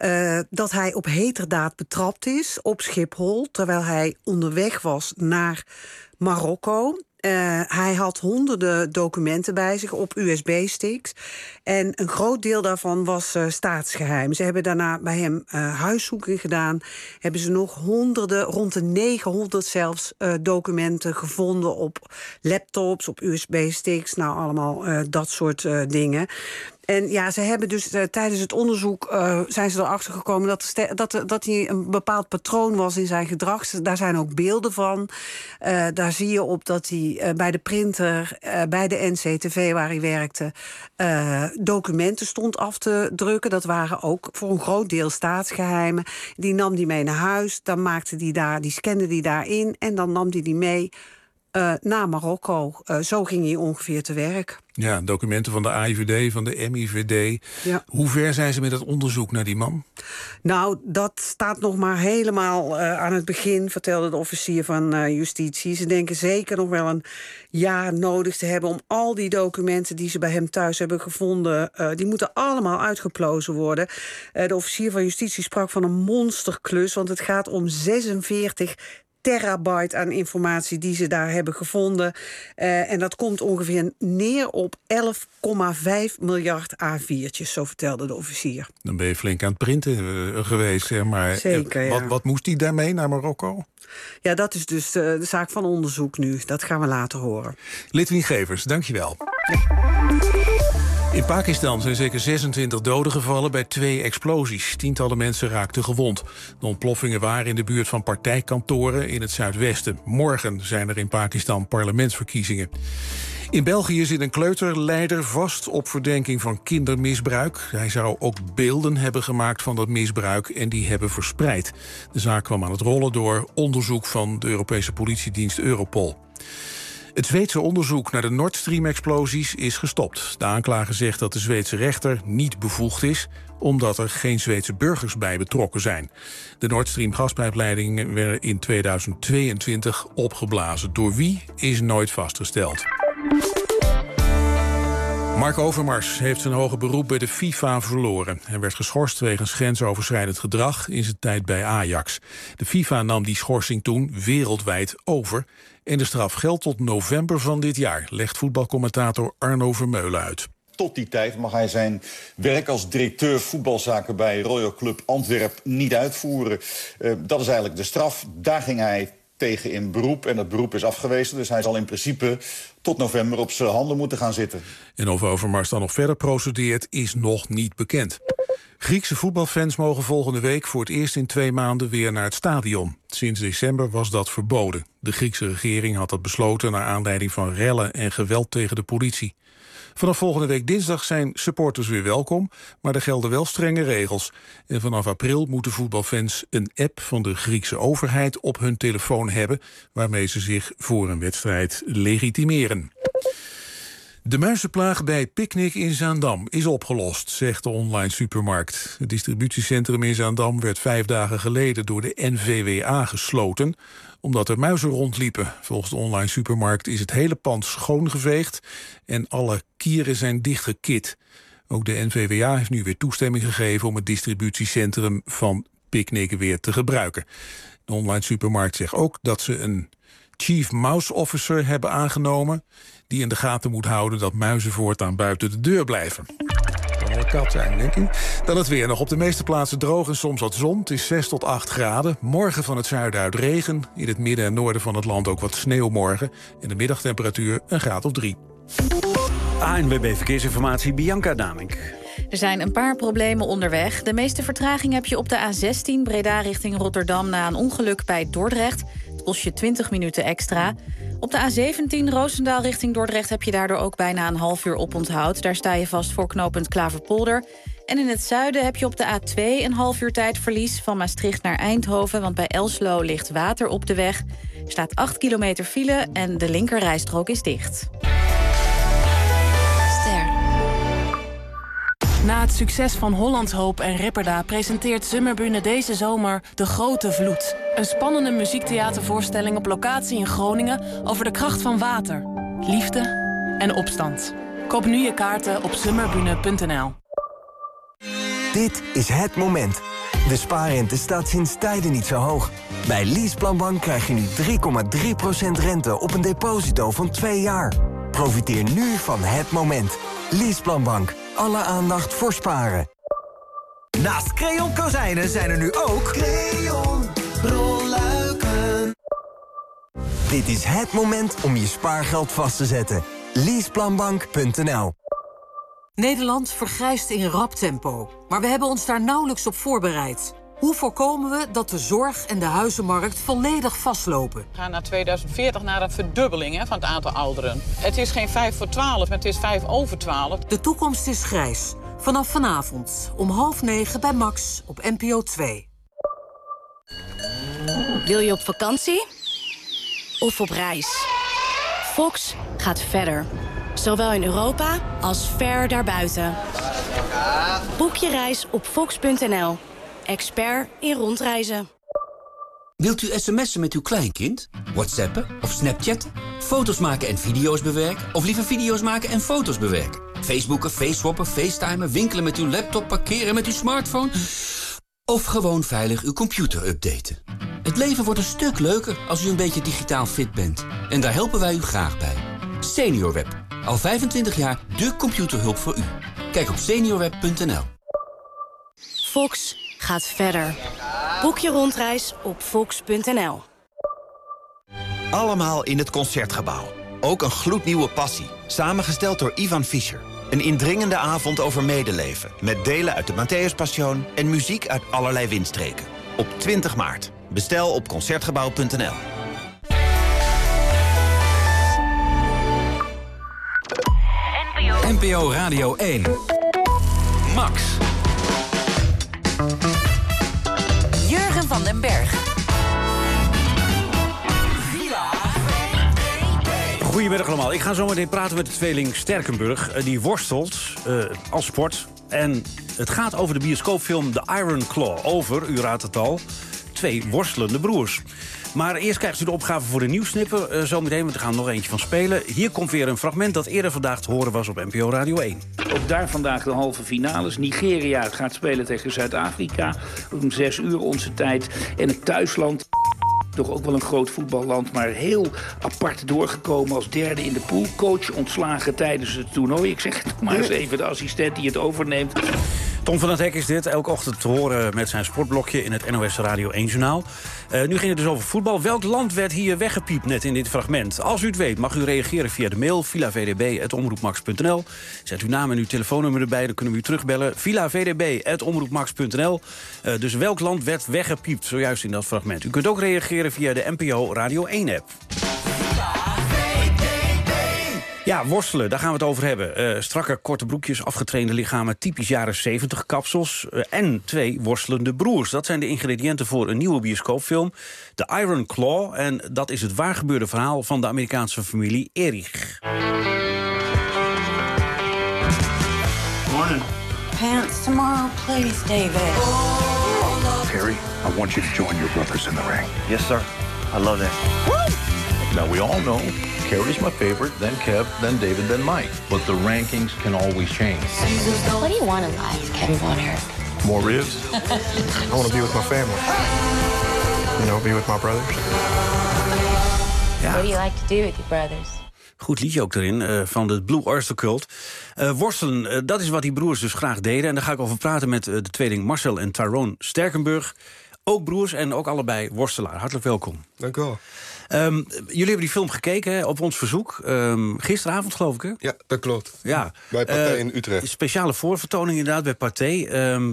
dat hij op heterdaad betrapt is op Schiphol, terwijl hij onderweg was naar Marokko. Hij had honderden documenten bij zich op USB-sticks. En een groot deel daarvan was staatsgeheim. Ze hebben daarna bij hem huiszoeking gedaan. Hebben ze nog honderden, rond de 900 zelfs, documenten gevonden op laptops, op USB-sticks. Nou, allemaal dat soort dingen. En ja, ze hebben dus tijdens het onderzoek zijn ze erachter gekomen dat hij een bepaald patroon was in zijn gedrag. Daar zijn ook beelden van. Daar zie je op dat hij bij de printer, bij de NCTV waar hij werkte, documenten stond af te drukken. Dat waren ook voor een groot deel staatsgeheimen. Die nam hij mee naar huis, dan maakte die scande die daarin en dan nam hij die mee naar Marokko. Zo ging hij ongeveer te werk. Ja, documenten van de AIVD, van de MIVD. Ja. Hoe ver zijn ze met het onderzoek naar die man? Nou, dat staat nog maar helemaal aan het begin, vertelde de officier van Justitie. Ze denken zeker nog wel een jaar nodig te hebben om al die documenten die ze bij hem thuis hebben gevonden, die moeten allemaal uitgeplozen worden. De officier van Justitie sprak van een monsterklus, want het gaat om 46 terabyte aan informatie die ze daar hebben gevonden. En dat komt ongeveer neer op 11,5 miljard A4'tjes, zo vertelde de officier. Dan ben je flink aan het printen geweest, zeg maar. Zeker, ja. Wat moest hij daarmee naar Marokko? Ja, dat is dus de zaak van onderzoek nu. Dat gaan we later horen. Lidwien Gevers, dankjewel. Ja. In Pakistan zijn zeker 26 doden gevallen bij 2 explosies. Tientallen mensen raakten gewond. De ontploffingen waren in de buurt van partijkantoren in het zuidwesten. Morgen zijn er in Pakistan parlementsverkiezingen. In België zit een kleuterleider vast op verdenking van kindermisbruik. Hij zou ook beelden hebben gemaakt van dat misbruik en die hebben verspreid. De zaak kwam aan het rollen door onderzoek van de Europese politiedienst Europol. Het Zweedse onderzoek naar de Nord Stream-explosies is gestopt. De aanklager zegt dat de Zweedse rechter niet bevoegd is, omdat er geen Zweedse burgers bij betrokken zijn. De Nord Stream gaspijpleidingen werden in 2022 opgeblazen. Door wie is nooit vastgesteld. Mark Overmars heeft zijn hoger beroep bij de FIFA verloren. Hij werd geschorst wegens grensoverschrijdend gedrag in zijn tijd bij Ajax. De FIFA nam die schorsing toen wereldwijd over. En de straf geldt tot november van dit jaar, legt voetbalcommentator Arno Vermeulen uit. Tot die tijd mag hij zijn werk als directeur voetbalzaken bij Royal Club Antwerp niet uitvoeren. Dat is eigenlijk de straf. Daar ging hij tegen in beroep en dat beroep is afgewezen. Dus hij zal in principe tot november op zijn handen moeten gaan zitten. En of Overmars dan nog verder procedeert is nog niet bekend. Griekse voetbalfans mogen volgende week voor het eerst in 2 maanden weer naar het stadion. Sinds december was dat verboden. De Griekse regering had dat besloten naar aanleiding van rellen en geweld tegen de politie. Vanaf volgende week dinsdag zijn supporters weer welkom, maar er gelden wel strenge regels. En vanaf april moeten voetbalfans een app van de Griekse overheid op hun telefoon hebben, waarmee ze zich voor een wedstrijd legitimeren. De muizenplaag bij Picnic in Zaandam is opgelost, zegt de online supermarkt. Het distributiecentrum in Zaandam werd 5 dagen geleden door de NVWA gesloten, omdat er muizen rondliepen. Volgens de online supermarkt is het hele pand schoongeveegd en alle kieren zijn dichtgekit. Ook de NVWA heeft nu weer toestemming gegeven om het distributiecentrum van Picnic weer te gebruiken. De online supermarkt zegt ook dat ze een Chief Mouse Officer hebben aangenomen die in de gaten moet houden dat muizen voortaan buiten de deur blijven. wel een kat zijn, denk ik. Dan het weer. Nog op de meeste plaatsen droog en soms wat zon. Het is 6 tot 8 graden. Morgen van het zuiden uit regen. In het midden en noorden van het land ook wat sneeuw morgen. En de middagtemperatuur een graad of 3. ANWB Verkeersinformatie, Bianca Damink. Er zijn een paar problemen onderweg. De meeste vertraging heb je op de A16 Breda richting Rotterdam na een ongeluk bij Dordrecht. Het kost je 20 minuten extra. Op de A17 Roosendaal richting Dordrecht heb je daardoor ook bijna een half uur oponthoud. Daar sta je vast voor knooppunt Klaverpolder. En in het zuiden heb je op de A2 een half uur tijdverlies van Maastricht naar Eindhoven, want bij Elslo ligt water op de weg. Er staat 8 kilometer file en de linkerrijstrook is dicht. Na het succes van Hollands Hoop en Ripperda presenteert Summerbühne deze zomer De Grote Vloed. Een spannende muziektheatervoorstelling op locatie in Groningen over de kracht van water, liefde en opstand. Koop nu je kaarten op summerbühne.nl. Dit is het moment. De spaarrente staat sinds tijden niet zo hoog. Bij Leaseplanbank krijg je nu 3,3% rente op een deposito van 2 jaar. Profiteer nu van het moment. Leaseplanbank. Alle aandacht voor sparen. Naast Creon kozijnen zijn er nu ook Creon rolluiken. Dit is het moment om je spaargeld vast te zetten. Leaseplanbank.nl. Nederland vergrijst in rap tempo, maar we hebben ons daar nauwelijks op voorbereid. Hoe voorkomen we dat de zorg en de huizenmarkt volledig vastlopen? We gaan naar 2040 naar een verdubbeling van het aantal ouderen. Het is geen 5 voor 12, maar het is 5 over 12. De toekomst is grijs. Vanaf vanavond om 20:30 bij Max op NPO 2. Wil je op vakantie? Of op reis? Fox gaat verder. Zowel in Europa als ver daarbuiten. Boek je reis op fox.nl. Expert in rondreizen. Wilt u sms'en met uw kleinkind? WhatsAppen of Snapchat? Foto's maken en video's bewerken? Of liever video's maken en foto's bewerken? Facebooken, faceswappen, facetimen, winkelen met uw laptop, parkeren met uw smartphone? Of gewoon veilig uw computer updaten? Het leven wordt een stuk leuker als u een beetje digitaal fit bent. En daar helpen wij u graag bij. SeniorWeb. Al 25 jaar de computerhulp voor u. Kijk op seniorweb.nl. Fox gaat verder. Boek je rondreis op fox.nl. Allemaal in het Concertgebouw. Ook een gloednieuwe passie. Samengesteld door Ivan Fischer. Een indringende avond over medeleven. Met delen uit de Matthäuspassion en muziek uit allerlei windstreken. Op 20 maart. Bestel op Concertgebouw.nl. NPO Radio 1. Max. Jurgen van den Berg. Goedemiddag allemaal. Ik ga zo meteen praten met de tweeling Sterkenburg. Die worstelt als sport. En het gaat over de bioscoopfilm The Iron Claw. Over, u raadt het al, 2 worstelende broers. Maar eerst krijgt u de opgave voor de nieuwssnipper zometeen, want we gaan er nog eentje van spelen. Hier komt weer een fragment dat eerder vandaag te horen was op NPO Radio 1. Ook daar vandaag de halve finales. Nigeria gaat spelen tegen Zuid-Afrika om 6 uur onze tijd. En het thuisland, toch ook wel een groot voetballand, maar heel apart doorgekomen als derde in de pool. Coach ontslagen tijdens het toernooi. Ik zeg het maar eens even, de assistent die het overneemt. Tom van het Hek is dit, elke ochtend te horen met zijn sportblokje in het NOS Radio 1-journaal. Nu ging het dus over voetbal. Welk land werd hier weggepiept net in dit fragment? Als u het weet, mag u reageren via de mail villavdb@omroepmax.nl. Zet uw naam en uw telefoonnummer erbij, dan kunnen we u terugbellen. villavdb@omroepmax.nl. Dus welk land werd weggepiept zojuist in dat fragment? U kunt ook reageren via de NPO Radio 1-app. Ja, worstelen, daar gaan we het over hebben. Strakke, korte broekjes, afgetrainde lichamen, typisch jaren 70 kapsels. En 2 worstelende broers. Dat zijn de ingrediënten voor een nieuwe bioscoopfilm. The Iron Claw. En dat is het waargebeurde verhaal van de Amerikaanse familie Erich. Morning. Pants tomorrow, please, David. Harry, I want you to join your brothers in the ring. Yes, sir. I love that. Now, we all know Carrie's my favorite, then Kev, then David, then Mike. But the rankings can always change. What do you want in life, Kevin Von Erich? More ribs? I want to be with my family. You know, be with my brothers. What do you like to do with your brothers? Goed liedje ook erin, van de Blue Oyster Cult. Worstelen, dat is wat die broers dus graag deden. En daar ga ik over praten met de tweeling Marcel en Tyrone Sterkenburg. Ook broers en ook allebei worstelaar. Hartelijk welkom. Dank u wel. Jullie hebben die film gekeken hè, op ons verzoek. Gisteravond, geloof ik, hè? Ja, dat klopt. Ja. Bij Pathé in Utrecht. Speciale voorvertoning inderdaad bij Pathé.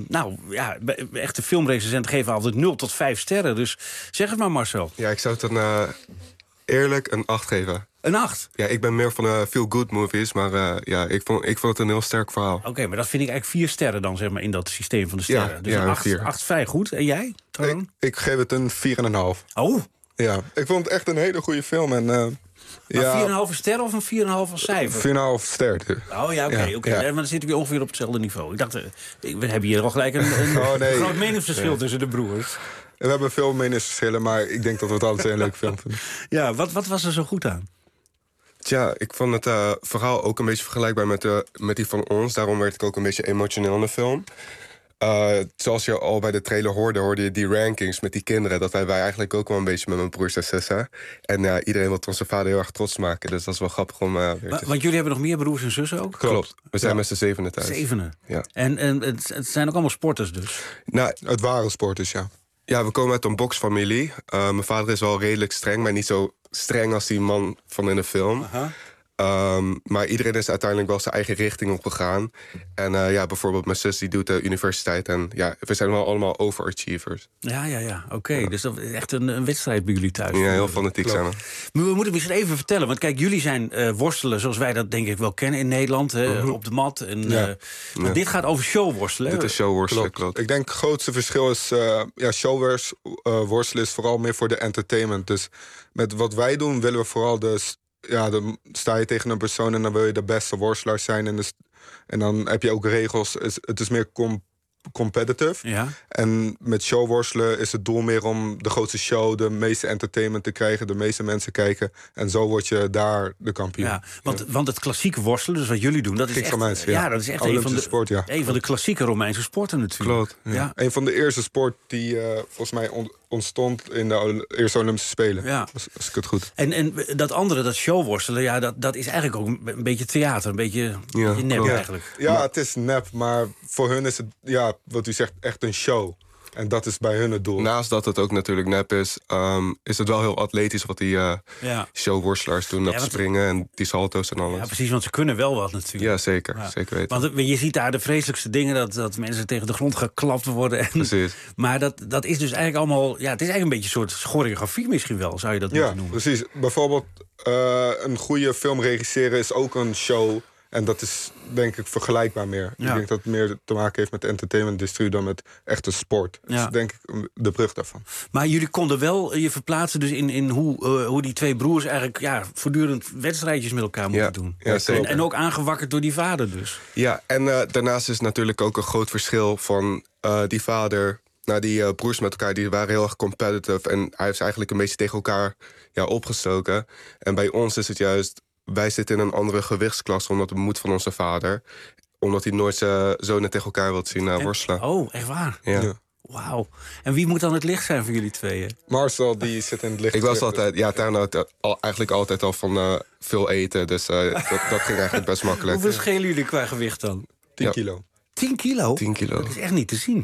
Echte filmrecensenten geven altijd 0 tot 5 sterren. Dus zeg het maar, Marcel. Ja, ik zou het dan eerlijk een 8 geven. Een 8? Ja, ik ben meer van de feel-good movies, maar ik vond het een heel sterk verhaal. Oké, maar dat vind ik eigenlijk 4 sterren dan, zeg maar, in dat systeem van de sterren. Ja, dus ja, een 8 vrij goed. En jij, Tyrone? Ik geef het een 4,5. Oh! Ja, ik vond het echt een hele goede film. En, 4,5 ster of een 4,5 als cijfer? 4,5 ster. Oh ja, oké. Ja. Maar dan zitten we ongeveer op hetzelfde niveau. Ik dacht, we hebben hier al gelijk een groot meningsverschil tussen de broers. We hebben veel meningsverschillen, maar ik denk dat we het altijd een leuke film vinden. Ja, wat was er zo goed aan? Tja, ik vond het verhaal ook een beetje vergelijkbaar met die van ons. Daarom werd ik ook een beetje emotioneel in de film. Zoals je al bij de trailer hoorde je die rankings met die kinderen. Dat wij eigenlijk ook wel een beetje met mijn broers en zussen. En iedereen wil onze vader heel erg trots maken. Dus dat is wel grappig om weer te zien. Want jullie hebben nog meer broers en zussen ook? Klopt. We zijn met z'n 7 thuis. 7? Ja. En het zijn ook allemaal sporters dus? Nou, het waren sporters, ja. Ja, we komen uit een boksfamilie. Mijn vader is wel redelijk streng, maar niet zo streng als die man van in de film. Maar iedereen is uiteindelijk wel zijn eigen richting opgegaan. En bijvoorbeeld mijn zus die doet de universiteit. En ja, we zijn wel allemaal overachievers. Ja. Oké. Dus dat is echt een wedstrijd bij jullie thuis. Ja, heel fanatiek zijn we. Maar we moeten misschien even vertellen. Want kijk, jullie zijn worstelen zoals wij dat denk ik wel kennen in Nederland. Op de mat. Maar dit gaat over showworstelen. Dit is showworstelen, klopt. Ik denk het grootste verschil is... showworstelen is vooral meer voor de entertainment. Dus met wat wij doen willen we vooral dan sta je tegen een persoon en dan wil je de beste worstelaar zijn. En dan heb je ook regels. Het is meer competitive. Ja. En met showworstelen is het doel meer om de grootste show, de meeste entertainment te krijgen, de meeste mensen kijken. En zo word je daar de kampioen. Ja, want het klassieke worstelen, dus wat jullie doen, dat is echt, dat is echt een van de klassieke Romeinse sporten natuurlijk. Klopt. Ja. Een van de eerste sport die volgens mij ontstond in de eerste Olympische Spelen. Ja. Als ik het goed. En dat andere, dat showworstelen, dat is eigenlijk ook een beetje theater, een beetje nep eigenlijk. Ja, het is nep, maar voor hun is het, wat u zegt, echt een show. En dat is bij hun het doel. Naast dat het ook natuurlijk nep is, is het wel heel atletisch wat die showworstelaars doen. Dat springen en die salto's en alles. Ja, precies, want ze kunnen wel wat natuurlijk. Ja, zeker. Ja. Zeker weten. Want je ziet daar de vreselijkste dingen, dat mensen tegen de grond geklapt worden. Precies. Maar dat is dus eigenlijk allemaal, het is eigenlijk een beetje een soort choreografie misschien wel, zou je dat moeten noemen. Ja, precies. Bijvoorbeeld een goede film regisseren is ook een show. En dat is, denk ik, vergelijkbaar meer. Ja. Ik denk dat het meer te maken heeft met entertainment-industrie dan met echte sport. Dat is, denk ik, de brug daarvan. Maar jullie konden wel je verplaatsen dus in hoe die twee broers eigenlijk voortdurend wedstrijdjes met elkaar moeten doen. Ja, zeker. En ook aangewakkerd door die vader dus. Ja, en daarnaast is natuurlijk ook een groot verschil van die vader. Nou, die broers met elkaar, die waren heel erg competitive. En hij heeft ze eigenlijk een beetje tegen elkaar opgestoken. En bij ons is het juist, wij zitten in een andere gewichtsklasse omdat het moet van onze vader. Omdat hij nooit zijn zonen tegen elkaar wil zien worstelen. Oh, echt waar? Ja. Wauw. En wie moet dan het licht zijn voor jullie tweeën? Marcel, die zit in het licht. Ik was altijd, eigenlijk altijd al van veel eten. Dus dat ging eigenlijk best makkelijk. Hoeveel schelen jullie qua gewicht dan? 10 kilo. 10 kilo? 10 kilo. Dat is echt niet te zien.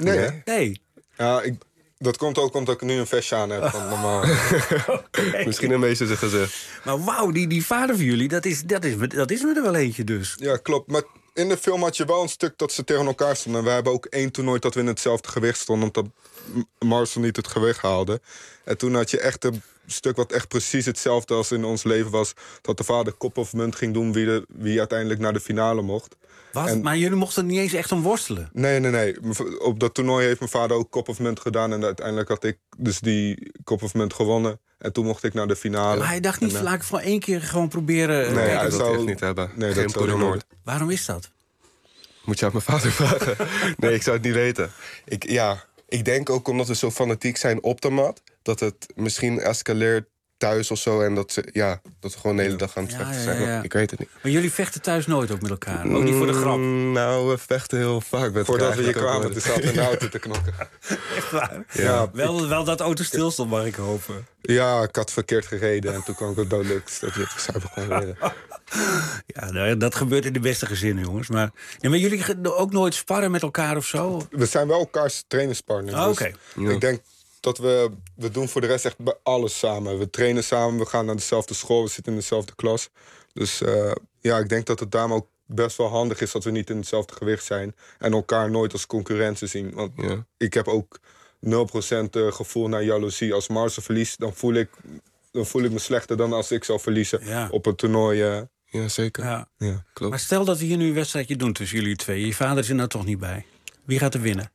Nee. Ja, dat komt ook omdat ik nu een vestje aan heb. Van normaal. Okay. Misschien een beetje zijn gezicht. Maar wauw, die vader van jullie, dat is me er wel eentje dus. Ja, klopt. Maar in de film had je wel een stuk dat ze tegen elkaar stonden. En we hebben ook 1 toernooi dat we in hetzelfde gewicht stonden, omdat Marcel niet het gewicht haalde. En toen had je echt een stuk wat echt precies hetzelfde als in ons leven was. Dat de vader kop of munt ging doen wie uiteindelijk naar de finale mocht. Wat? Maar jullie mochten niet eens echt om worstelen? Nee. Op dat toernooi heeft mijn vader ook kop of munt gedaan. En uiteindelijk had ik dus die kop of munt gewonnen. En toen mocht ik naar de finale. Maar hij dacht niet, laat ik voor 1 keer gewoon proberen. Nee, hij zou het niet hebben. Nee, geen podium. Waarom is dat? Moet je aan mijn vader vragen. Nee, ik zou het niet weten. Ik denk ook omdat we zo fanatiek zijn op de mat, dat het misschien escaleert thuis of zo. En dat we gewoon de hele dag aan het vechten zijn. Ja. Ik weet het niet. Maar jullie vechten thuis nooit ook met elkaar? Ook niet voor de grap? Nou, we vechten heel vaak met Voordat elkaar. we hier kwamen, toen zaten we in de auto te knokken. Echt waar? Ja. Wel dat auto stilstond, mag ik hopen. Ja, ik had verkeerd gereden en toen kwam ik op doodlukt. Dat we het gewoon weer. Ja, nou, dat gebeurt in de beste gezinnen, jongens. Maar jullie gaan ook nooit sparren met elkaar of zo? We zijn wel elkaars trainerspartners. Oh, oké. Dus ik denk dat we doen voor de rest echt bij alles samen. We trainen samen, we gaan naar dezelfde school, we zitten in dezelfde klas. Dus ik denk dat het daarom ook best wel handig is dat we niet in hetzelfde gewicht zijn. En elkaar nooit als concurrenten zien. Want ik heb ook 0% gevoel naar jaloezie. Als Marcel verliest, dan voel ik me slechter dan als ik zou verliezen op een toernooi. Ja, zeker. Ja. Klopt. Maar stel dat we hier nu een wedstrijdje doen tussen jullie twee. Je vader is er nou toch niet bij. Wie gaat er winnen?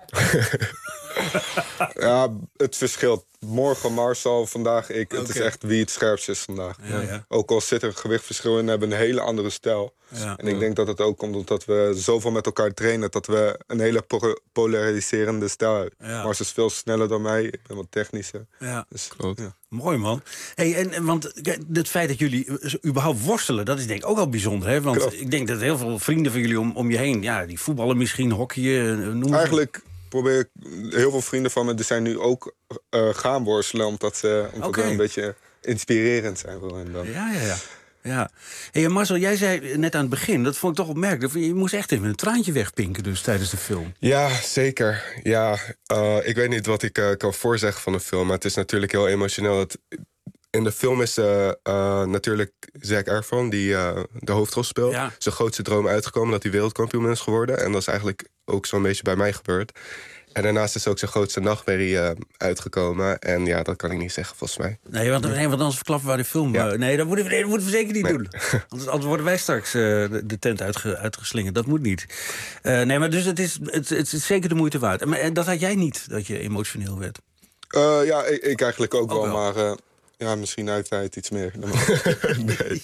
Ja, het verschilt. Morgen Marcel, vandaag ik. Het is echt wie het scherpst is vandaag. Ja. Ook al zit er een gewichtverschil in, hebben we een hele andere stijl. Ja. En ik denk dat het ook komt omdat we zoveel met elkaar trainen, dat we een hele polariserende stijl hebben. Ja. Marcel is veel sneller dan mij, ik ben wat technischer. Ja. Dus, klopt. Ja. Mooi, man. Want het feit dat jullie überhaupt worstelen, dat is denk ik ook wel bijzonder. Hè? Want ik denk dat heel veel vrienden van jullie om je heen, die voetballen misschien, hockeyen, Eigenlijk probeer ik, heel veel vrienden van me, die zijn nu ook gaan worstelen, omdat we een beetje inspirerend zijn voor hen dan. Ja. Hey, Marcel, jij zei net aan het begin, dat vond ik toch opmerkelijk, je moest echt even een traantje wegpinken dus tijdens de film. Ja, zeker. Ja, ik weet niet wat ik kan voorzeggen van de film, maar het is natuurlijk heel emotioneel. In de film is natuurlijk Zac Efron, die de hoofdrol speelt, zijn grootste droom uitgekomen dat hij wereldkampioen is geworden. En dat is eigenlijk ook zo'n beetje bij mij gebeurd. En daarnaast is ook zijn grootste nachtmerrie uitgekomen. En dat kan ik niet zeggen, volgens mij. Nee, want anders verklappen we de film. Nee, dat moeten we zeker niet doen. Anders worden wij straks de tent uitgeslingerd. Dat moet niet. Nee, maar dus het is zeker de moeite waard. Maar dat had jij niet, dat je emotioneel werd? Ik eigenlijk ook wel, maar misschien uit tijd iets meer. Nee.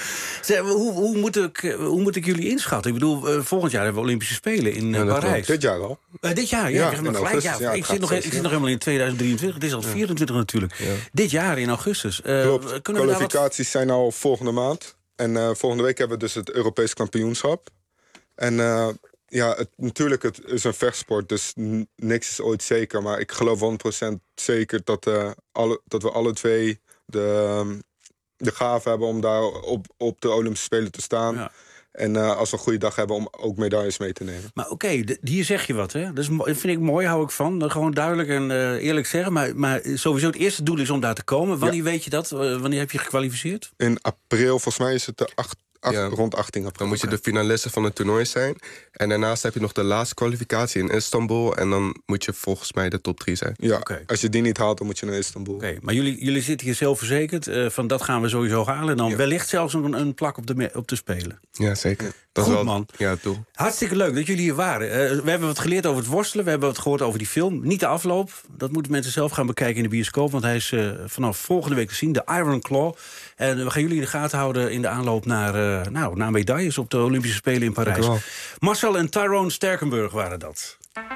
Hoe moet ik jullie inschatten? Ik bedoel, volgend jaar hebben we Olympische Spelen in Parijs. Dit jaar al. Dit jaar, ik zit nog helemaal in 2023. Het is al 24 natuurlijk. Ja. Dit jaar in augustus. Klopt. Kwalificaties zijn al volgende maand. En volgende week hebben we dus het Europees kampioenschap. En natuurlijk, het is een vechtsport, dus niks is ooit zeker. Maar ik geloof 100% zeker dat we alle twee de gave hebben om daar op de Olympische Spelen te staan. Ja. En als we een goede dag hebben om ook medailles mee te nemen. Maar oké, hier zeg je wat, hè? Dat vind ik mooi, hou ik van. Gewoon duidelijk en eerlijk zeggen. Maar sowieso het eerste doel is om daar te komen. Wanneer weet je dat? Wanneer heb je gekwalificeerd? In april, volgens mij is het de rond 18 april. Dan moet je de finaliste van het toernooi zijn. En daarnaast heb je nog de laatste kwalificatie in Istanbul. En dan moet je volgens mij de top 3 zijn. Ja, als je die niet haalt, dan moet je naar Istanbul. Oké, maar jullie zitten hier zelfverzekerd. Van dat gaan we sowieso halen. En dan wellicht zelfs een plak op de Spelen. Ja, zeker. Dat goed, is wel, man. Ja, het doel. Hartstikke leuk dat jullie hier waren. We hebben wat geleerd over het worstelen. We hebben wat gehoord over die film. Niet de afloop. Dat moeten mensen zelf gaan bekijken in de bioscoop. Want hij is vanaf volgende week te zien. De Iron Claw. En we gaan jullie in de gaten houden in de aanloop naar medailles op de Olympische Spelen in Parijs. Marcel en Tyrone Sterkenburg waren dat.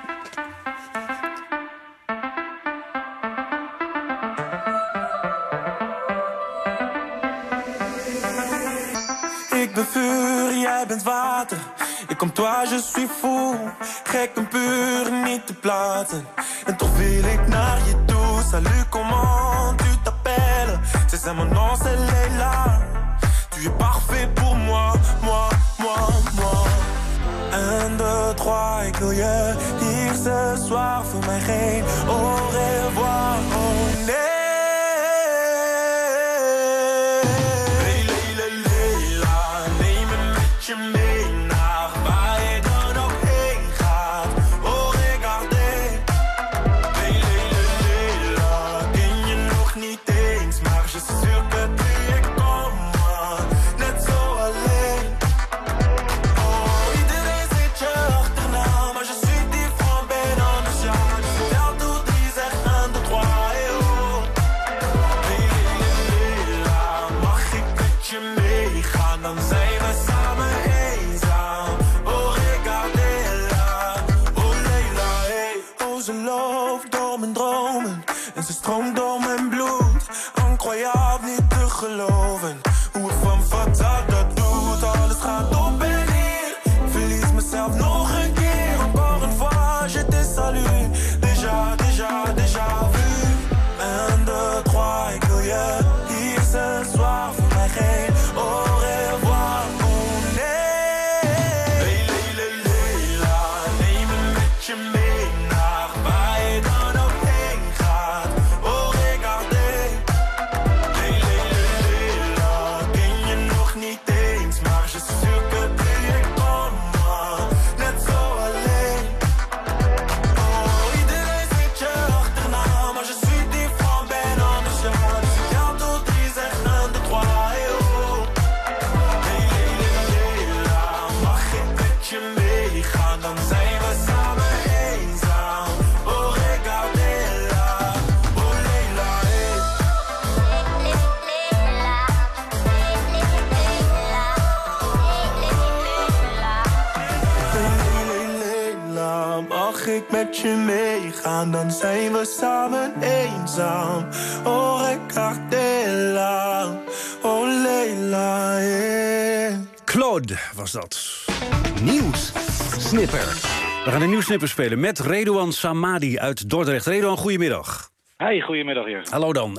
Ik ben vuur, jij bent water. Ik kom toi, je suis fou. Gek en puur, niet te plaatsen. En toch wil ik naar je toe. Salut, comment tu t'appelles? C'est ça mon nom, c'est Leila. Tu es parfait pour moi, moi, moi, moi. 1, 2, 3, ik wil je hier ce soir. Voor mij geen au revoir, oh nee. Ze stroomt door mijn bloed, incroyable, niet ik met je meegaan, dan zijn we samen eenzaam. Oh, recardela, oh Leila, yeah. Claude was dat. Nieuws Snipper. We gaan een nieuwssnipper spelen met Redouan Samadi uit Dordrecht. Redouan, goedemiddag. Hey, goedemiddag hier. Hallo dan.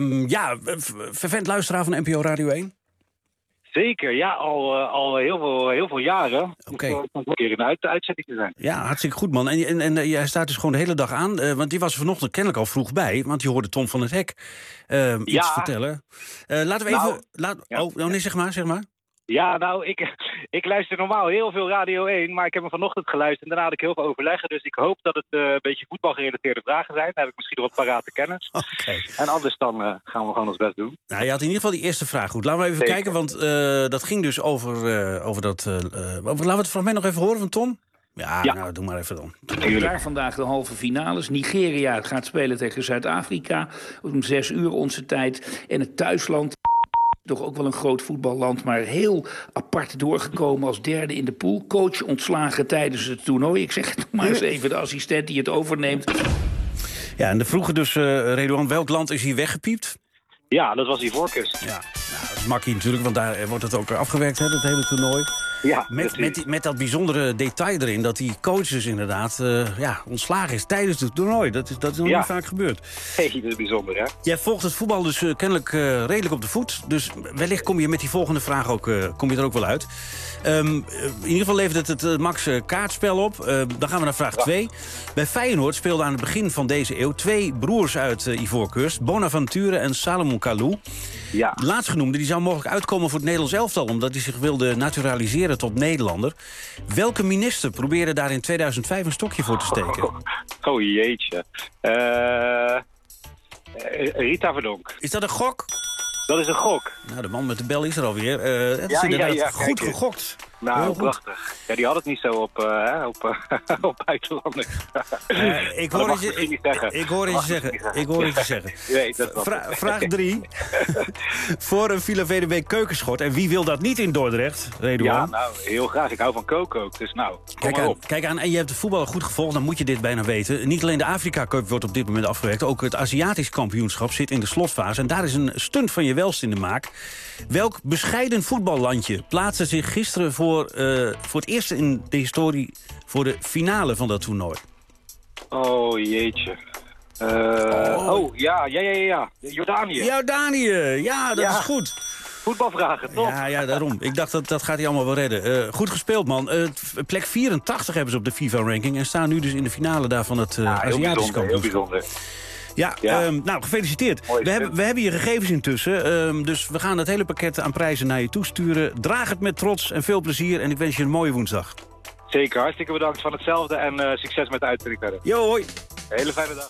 Vervent luisteraar van NPO Radio 1? Zeker, ja, al heel veel jaren. Oké. Om een keer in de uitzending te zijn. Ja, hartstikke goed, man. En jij staat dus gewoon de hele dag aan. Want die was er vanochtend kennelijk al vroeg bij. Want je hoorde Tom van het Hek iets vertellen. Laten we even... Nee, zeg maar. Ja, nou, ik luister normaal heel veel Radio 1, maar ik heb hem vanochtend geluisterd en daarna had ik heel veel overleggen. Dus ik hoop dat het een beetje voetbalgerelateerde vragen zijn. Dan heb ik misschien nog wat parate kennis. Okay. En anders dan gaan we gewoon ons best doen. Nou, je had in ieder geval die eerste vraag goed. Laten we even kijken, want dat ging dus over dat... laten we het fragment nog even horen van Tom? Ja, nou, doe maar even dan. Daar vandaag de halve finales. Nigeria gaat spelen tegen Zuid-Afrika om 6 uur onze tijd. En het thuisland... Toch ook wel een groot voetballand, maar heel apart doorgekomen als derde in de pool. Coach ontslagen tijdens het toernooi. Ik zeg het nog maar eens even, de assistent die het overneemt. Ja, en de vroege dus, Redouan, welk land is hier weggepiept? Ja, dat was Ivoorkust. Ja, nou, dat is makkie natuurlijk, want daar wordt het ook afgewerkt, hè, dat hele toernooi. Ja, met dat bijzondere detail erin, dat die coach dus inderdaad ontslagen is tijdens het toernooi. Dat is nog niet vaak gebeurd. Hey, dat is bijzonder, hè? Jij volgt het voetbal dus kennelijk redelijk op de voet. Dus wellicht kom je met die volgende vraag ook, kom je er ook wel uit. In ieder geval levert het Max kaartspel op. Dan gaan we naar vraag 2. Bij Feyenoord speelden aan het begin van deze eeuw 2 broers uit Ivoorkust. Bonaventure en Salomon Kalou. Ja. De laatstgenoemde die zou mogelijk uitkomen voor het Nederlands elftal, omdat hij zich wilde naturaliseren tot Nederlander. Welke minister probeerde daar in 2005 een stokje voor te steken? Oh jeetje. Rita Verdonk. Is dat een gok? Dat is een gok. Nou, de man met de bel is er alweer. Het is inderdaad goed gegokt. Nou, prachtig. Ja, die had het niet zo op buitenlanders. Ik hoor het je zeggen. Nee, vraag 3. Voor een Villa VDB keukenschort. En wie wil dat niet in Dordrecht, Redouan? Ja, nou, heel graag. Ik hou van koken ook. Dus nou, kijk aan. En je hebt de voetbal goed gevolgd, dan moet je dit bijna weten. Niet alleen de Afrika Cup wordt op dit moment afgewerkt. Ook het Aziatisch kampioenschap zit in de slotfase. En daar is een stunt van je welst in de maak. Welk bescheiden voetballandje plaatste zich gisteren voor het eerst in de historie voor de finale van dat toernooi? Oh, jeetje. Ja. Jordanië, ja, dat is goed. Voetbalvragen, toch? Ja, daarom. Ik dacht, dat gaat hij allemaal wel redden. Goed gespeeld, man. Plek 84 hebben ze op de FIFA-ranking en staan nu dus in de finale daar van het Aziatisch kampioenschap. Heel bijzonder. Ja, nou, gefeliciteerd. We hebben je gegevens intussen. Dus we gaan dat hele pakket aan prijzen naar je toesturen. Draag het met trots en veel plezier. En ik wens je een mooie woensdag. Zeker, hartstikke bedankt van hetzelfde. En succes met de uitzending verder. Jo, hoi. Hele fijne dag.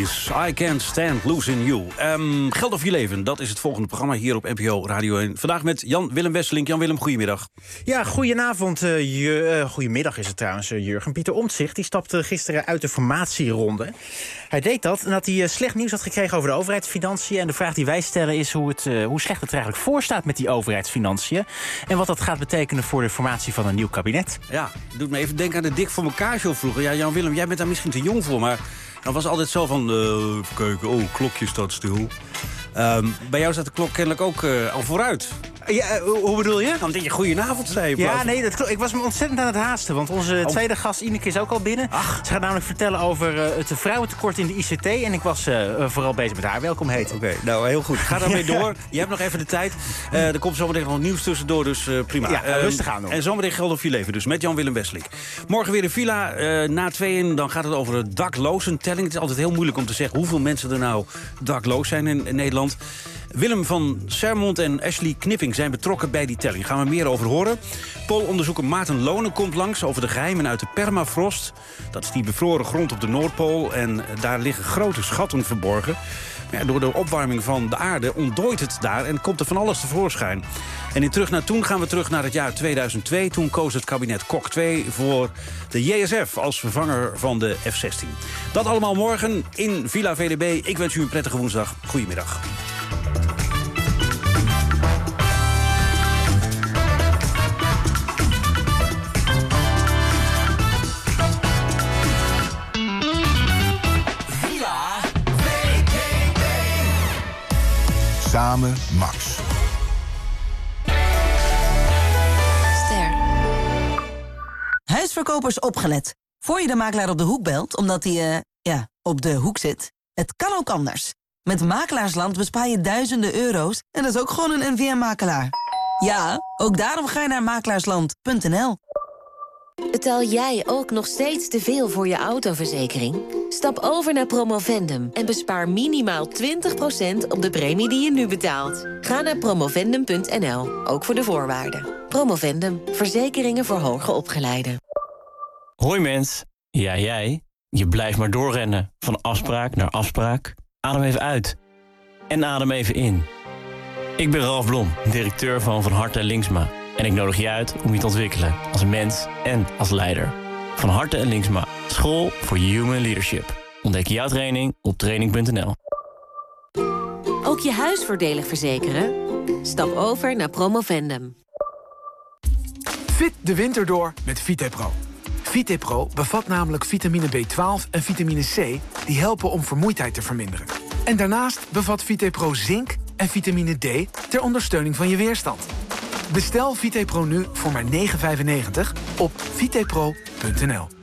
Police, I Can't Stand Losing You. Geld of je leven, dat is het volgende programma hier op NPO Radio 1. Vandaag met Jan-Willem Wesselink. Jan-Willem, goedemiddag. Ja, goedenavond. Goedemiddag is het trouwens, Jurgen. Pieter Omtzigt die stapte gisteren uit de formatieronde. Hij deed dat nadat hij slecht nieuws had gekregen over de overheidsfinanciën. En de vraag die wij stellen is hoe slecht het er eigenlijk voor staat met die overheidsfinanciën. En wat dat gaat betekenen voor de formatie van een nieuw kabinet. Ja, doet me even denken aan de Dik voor elkaar show vroeger. Ja, Jan-Willem, jij bent daar misschien te jong voor, maar dan was altijd zo van, even kijken, klokje staat stil. Bij jou staat de klok kennelijk ook al vooruit. Ja, hoe bedoel je? Omdat je goedenavond zei. Ja, nee, ik was me ontzettend aan het haasten. Want onze tweede gast, Ineke, is ook al binnen. Ze gaat namelijk vertellen over het vrouwentekort in de ICT. En ik was vooral bezig met haar welkom heten. Oké, nou heel goed. Ga daarmee door. Je hebt nog even de tijd. Er komt zometeen nog nieuws tussendoor, dus prima. Ja, rustig aan doen. En zometeen Geld of je leven, dus met Jan-Willem Wesselink. Morgen weer de villa. Na 2 dan gaat het over de daklozentelling. Het is altijd heel moeilijk om te zeggen hoeveel mensen er nou dakloos zijn in Nederland. Willem van Sermond en Ashley Knipping zijn betrokken bij die telling. Gaan we meer over horen. Poolonderzoeker Maarten Lonen komt langs over de geheimen uit de permafrost. Dat is die bevroren grond op de Noordpool. En daar liggen grote schatten verborgen. Ja, door de opwarming van de aarde ontdooit het daar en komt er van alles tevoorschijn. En in Terug naar Toen gaan we terug naar het jaar 2002. Toen koos het kabinet Kok 2 voor de JSF als vervanger van de F-16. Dat allemaal morgen in Villa VDB. Ik wens u een prettige woensdag. Goedemiddag. Samen Max. Ster. Huisverkopers opgelet. Voor je de makelaar op de hoek belt, omdat hij, op de hoek zit. Het kan ook anders. Met Makelaarsland bespaar je duizenden euro's en dat is ook gewoon een NVM-makelaar. Ja, ook daarom ga je naar makelaarsland.nl. Betaal jij ook nog steeds te veel voor je autoverzekering? Stap over naar Promovendum en bespaar minimaal 20% op de premie die je nu betaalt. Ga naar promovendum.nl, ook voor de voorwaarden. Promovendum, verzekeringen voor hoger opgeleiden. Hoi mens, ja jij, je blijft maar doorrennen. Van afspraak naar afspraak. Adem even uit. En adem even in. Ik ben Ralf Blom, directeur van Harte en Linksma. En ik nodig je uit om je te ontwikkelen als mens en als leider. Van Harte en Linksma, school voor human leadership. Ontdek jouw training op training.nl. Ook je huis voordelig verzekeren? Stap over naar Promovendum. Fit de winter door met VitePro. VitePro bevat namelijk vitamine B12 en vitamine C... die helpen om vermoeidheid te verminderen. En daarnaast bevat VitePro zink en vitamine D... ter ondersteuning van je weerstand. Bestel VitePro nu voor maar €9,95 op vitepro.nl.